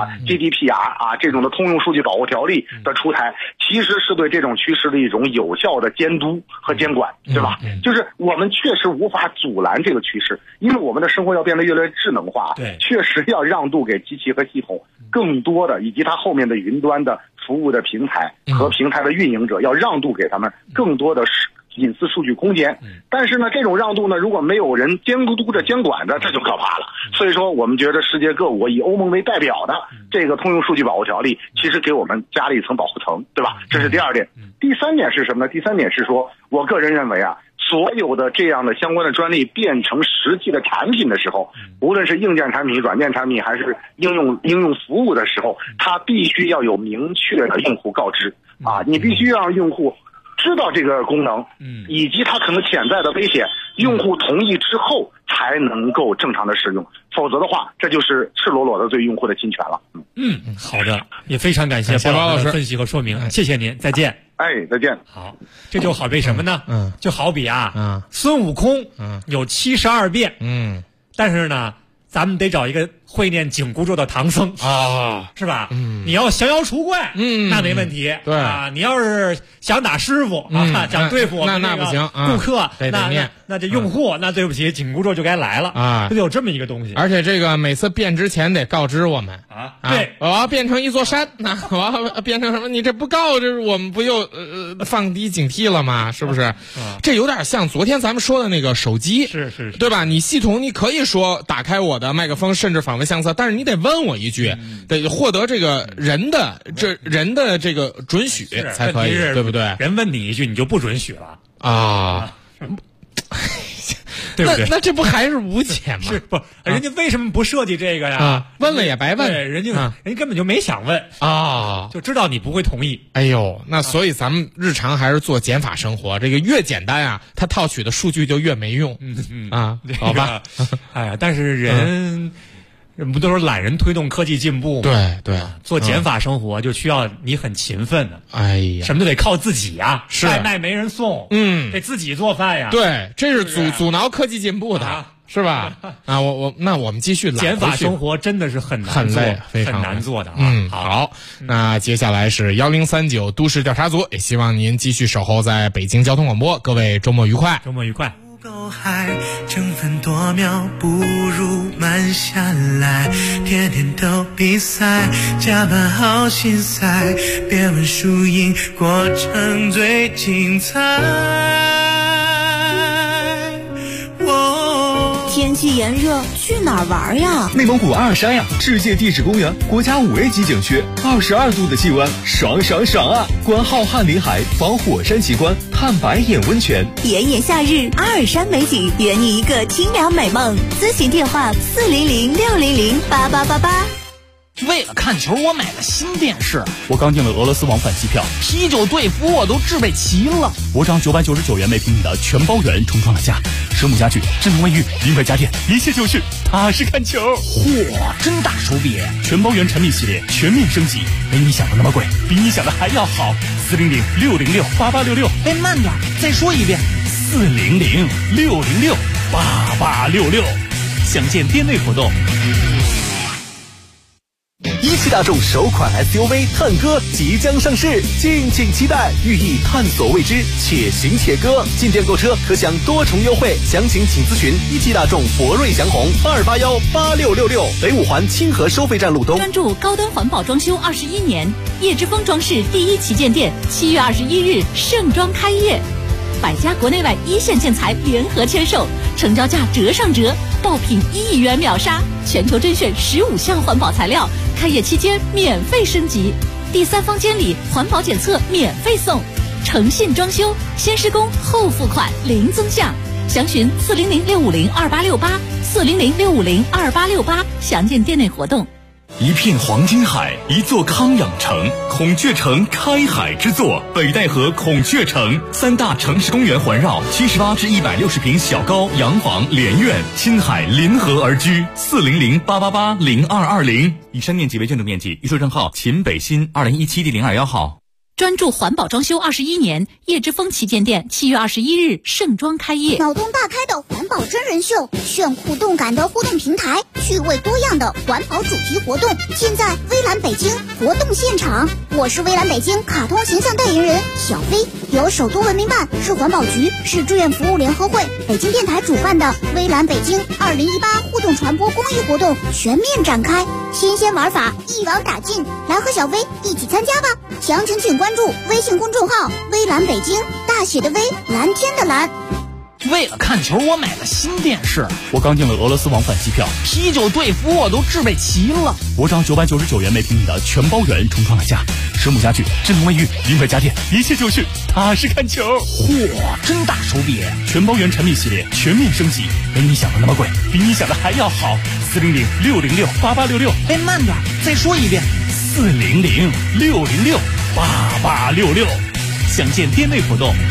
GDPR 这种的通用数据保护条例的出台，其实是对这种趋势的一种有效的监督和监管，对吧？就是我们确实无法阻拦这个趋势，因为我们的生活要变得越来越智能化，确实要让渡给机器和系统更多的，以及它后面的云端的服务的平台和平台的运营者，要让渡给他们更多的隐私数据空间。但是呢，这种让渡呢，如果没有人监督着监管着，这就可怕了。所以说我们觉得世界各国以欧盟为代表的这个通用数据保护条例其实给我们加了一层保护层，对吧？这是第二点。第三点是什么呢？第三点是说我个人认为所有的这样的相关的专利变成实际的产品的时候，无论是硬件产品、软件产品还是应用服务的时候，它必须要有明确的用户告知你必须让用户知道这个功能以及它可能潜在的危险，用户同意之后才能够正常的使用，否则的话这就是赤裸裸的对用户的侵权了。 好的，也非常感谢包老师的分析和说明，谢谢您，再见。 再见。 好，这就好比什么呢？就好比孙悟空有72变但是呢咱们得找一个会念紧箍咒的唐僧是吧？你要降妖除怪那没问题。 对你要是想打师傅想对付我们那不行顾客那这用户那对不起，紧箍咒就该来了就有这么一个东西。 而且这个每次变之前得告知我们对， 我要变成一座山我要变成什么，你这不告知我们不又放低警惕了吗？是不是？这有点像昨天咱们说的那个手机， 是对吧？你系统你可以说打开我的麦克风甚至访问相册，但是你得问我一句得获得这个人的这个准许才可以，对不对？ 人问你一句你就不准许了对不对？ 那这不还是无解吗？ 是不？人家为什么不设计这个呀？ 问了也白问。 对，人家根本就没想问就知道你不会同意。 哎呦，那所以咱们日常还是做减法生活，这个越简单它套取的数据就越没用。好吧。 哎呀，但是人不都说懒人推动科技进步吗？ 对对， 做减法生活就需要你很勤奋的。 哎呀， 什么都得靠自己呀， 是外卖没人送，得自己做饭呀。 对，这是阻挠科技进步的，是吧？啊，那我们继续减法生活真的是很难做， 非常很难做的啊。 好，那接下来是1039都市调查组，也希望您继续守候在北京交通广播，各位周末愉快， 周末愉快。 够嗨，争分夺秒不如慢下来，天天都比赛，加班好心塞，别问输赢，过程最精彩。 天气炎热，去哪儿玩呀？ 内蒙古阿尔山呀，世界地质公园，国家5A 级景区，22度的气温，爽爽爽啊！观浩瀚林海，访火山奇观，探白眼温泉。 炎炎夏日，阿尔山美景，圆你一个清凉美梦。咨询电话400-600-8888。 为了看球，我买了新电视。我刚订了俄罗斯往返机票，啤酒、队服我都置备齐了。我涨999元每平米的全包圆重创了价，蛇母家具、智能卫浴、零外家电，一切就绪，踏实看球。嚯，真大手笔！全包圆产品系列全面升级，没你想的那么贵，比你想的还要好。400-606-8866。哎，慢点，再说一遍。400-606-8866。详见店内活动。 一汽大众首款 SUV 探歌即将上市，敬请期待，寓意探索未知，且行且歌。进店购车可享多重优惠，详情请咨询一汽大众博瑞祥宏2818666，北五环清河收费站路东。 专注高端环保装修21年，叶之峰装饰第一旗舰店7月21日盛装开业。百家国内外一线建材联合签售，成交价折上折，爆品1亿元秒杀，全球甄选15项环保材料，开业期间免费升级，第三方监理环保检测免费送，诚信装修，先施工后付款零增项，详询400-650-2868，400-650-2868，详见店内活动。 一片黄金海，一座康养城，孔雀城开海之作，北戴河孔雀城，3大城市公园环绕，78至160平小高洋房连院，亲海临河而居。400-888-0220。以上面积为建筑面积，预售证号秦北新2017第02号。 专注环保装修21年，叶之峰旗舰店7月21日盛装开业。 脑洞大开的环保真人秀，炫酷动感的互动平台，趣味多样的环保主题活动，尽在微蓝北京活动现场。我是微蓝北京卡通形象代言人小飞，由首都文明办、市环保局、市志愿服务联合会、北京电台主办的微蓝北京2018互动传播公益活动全面展开，新鲜玩法一网打尽，来和小飞一起参加吧！详情请关注微信公众号微蓝北京，大写的微，蓝天的蓝。 为了看球，我买了新电视。我刚订了俄罗斯往返机票，啤酒、队服我都置备齐了。我涨999元每平米的全包圆重创了价，蛇母家具、智能卫浴、零外家电，一切就绪，踏实看球。嚯，真大手笔！全包圆产品系列全面升级，没你想的那么贵，比你想的还要好。400-606-8866。哎，慢点，再说一遍。400-606-8866。详见店内活动。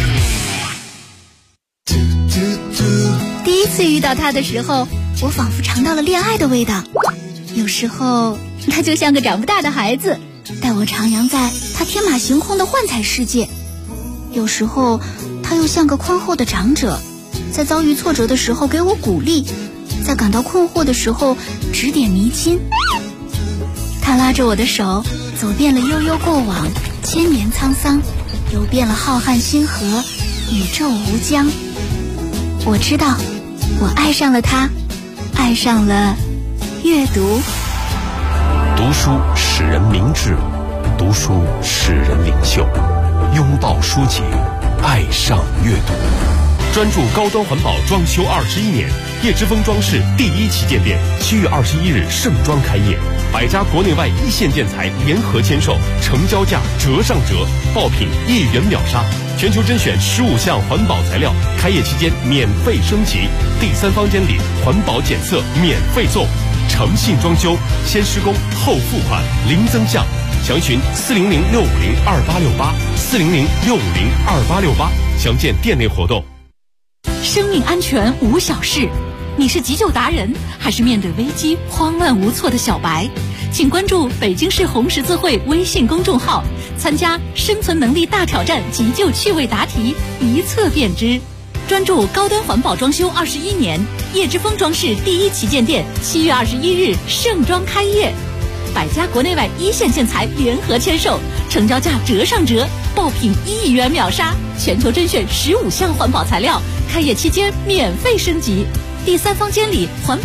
第一次遇到他的时候，我仿佛尝到了恋爱的味道。有时候他就像个长不大的孩子，带我徜徉在他天马行空的幻彩世界。有时候他又像个宽厚的长者，在遭遇挫折的时候给我鼓励，在感到困惑的时候指点迷津。他拉着我的手，走遍了悠悠过往，千年沧桑，游遍了浩瀚星河，宇宙无疆。我知道，我爱上了他，爱上了阅读。 读书使人明智，读书使人领袖。拥抱书籍，爱上阅读。 专注高端环保装修21年，叶之峰装饰第一旗舰店7月21日盛装开业，百家国内外一线建材联合签售，成交价折上折，爆品1亿元秒杀，全球甄选15项环保材料，开业期间免费升级，第三方监理环保检测免费送，诚信装修，先施工后付款零增项，详询400-650-2868，400-650-2868，详见店内活动。 生命安全无小事， 你是急救达人，还是面对危机慌乱无措的小白？请关注北京市红十字会微信公众号，参加生存能力大挑战急救趣味答题，一测便知。专注高端环保装修21年，叶之峰装饰第一旗舰店7月21日盛装开业，100家国内外一线建材联合签售，成交价折上折，爆品1亿元秒杀，全球甄选15项环保材料，开业期间免费升级，第三方监理环保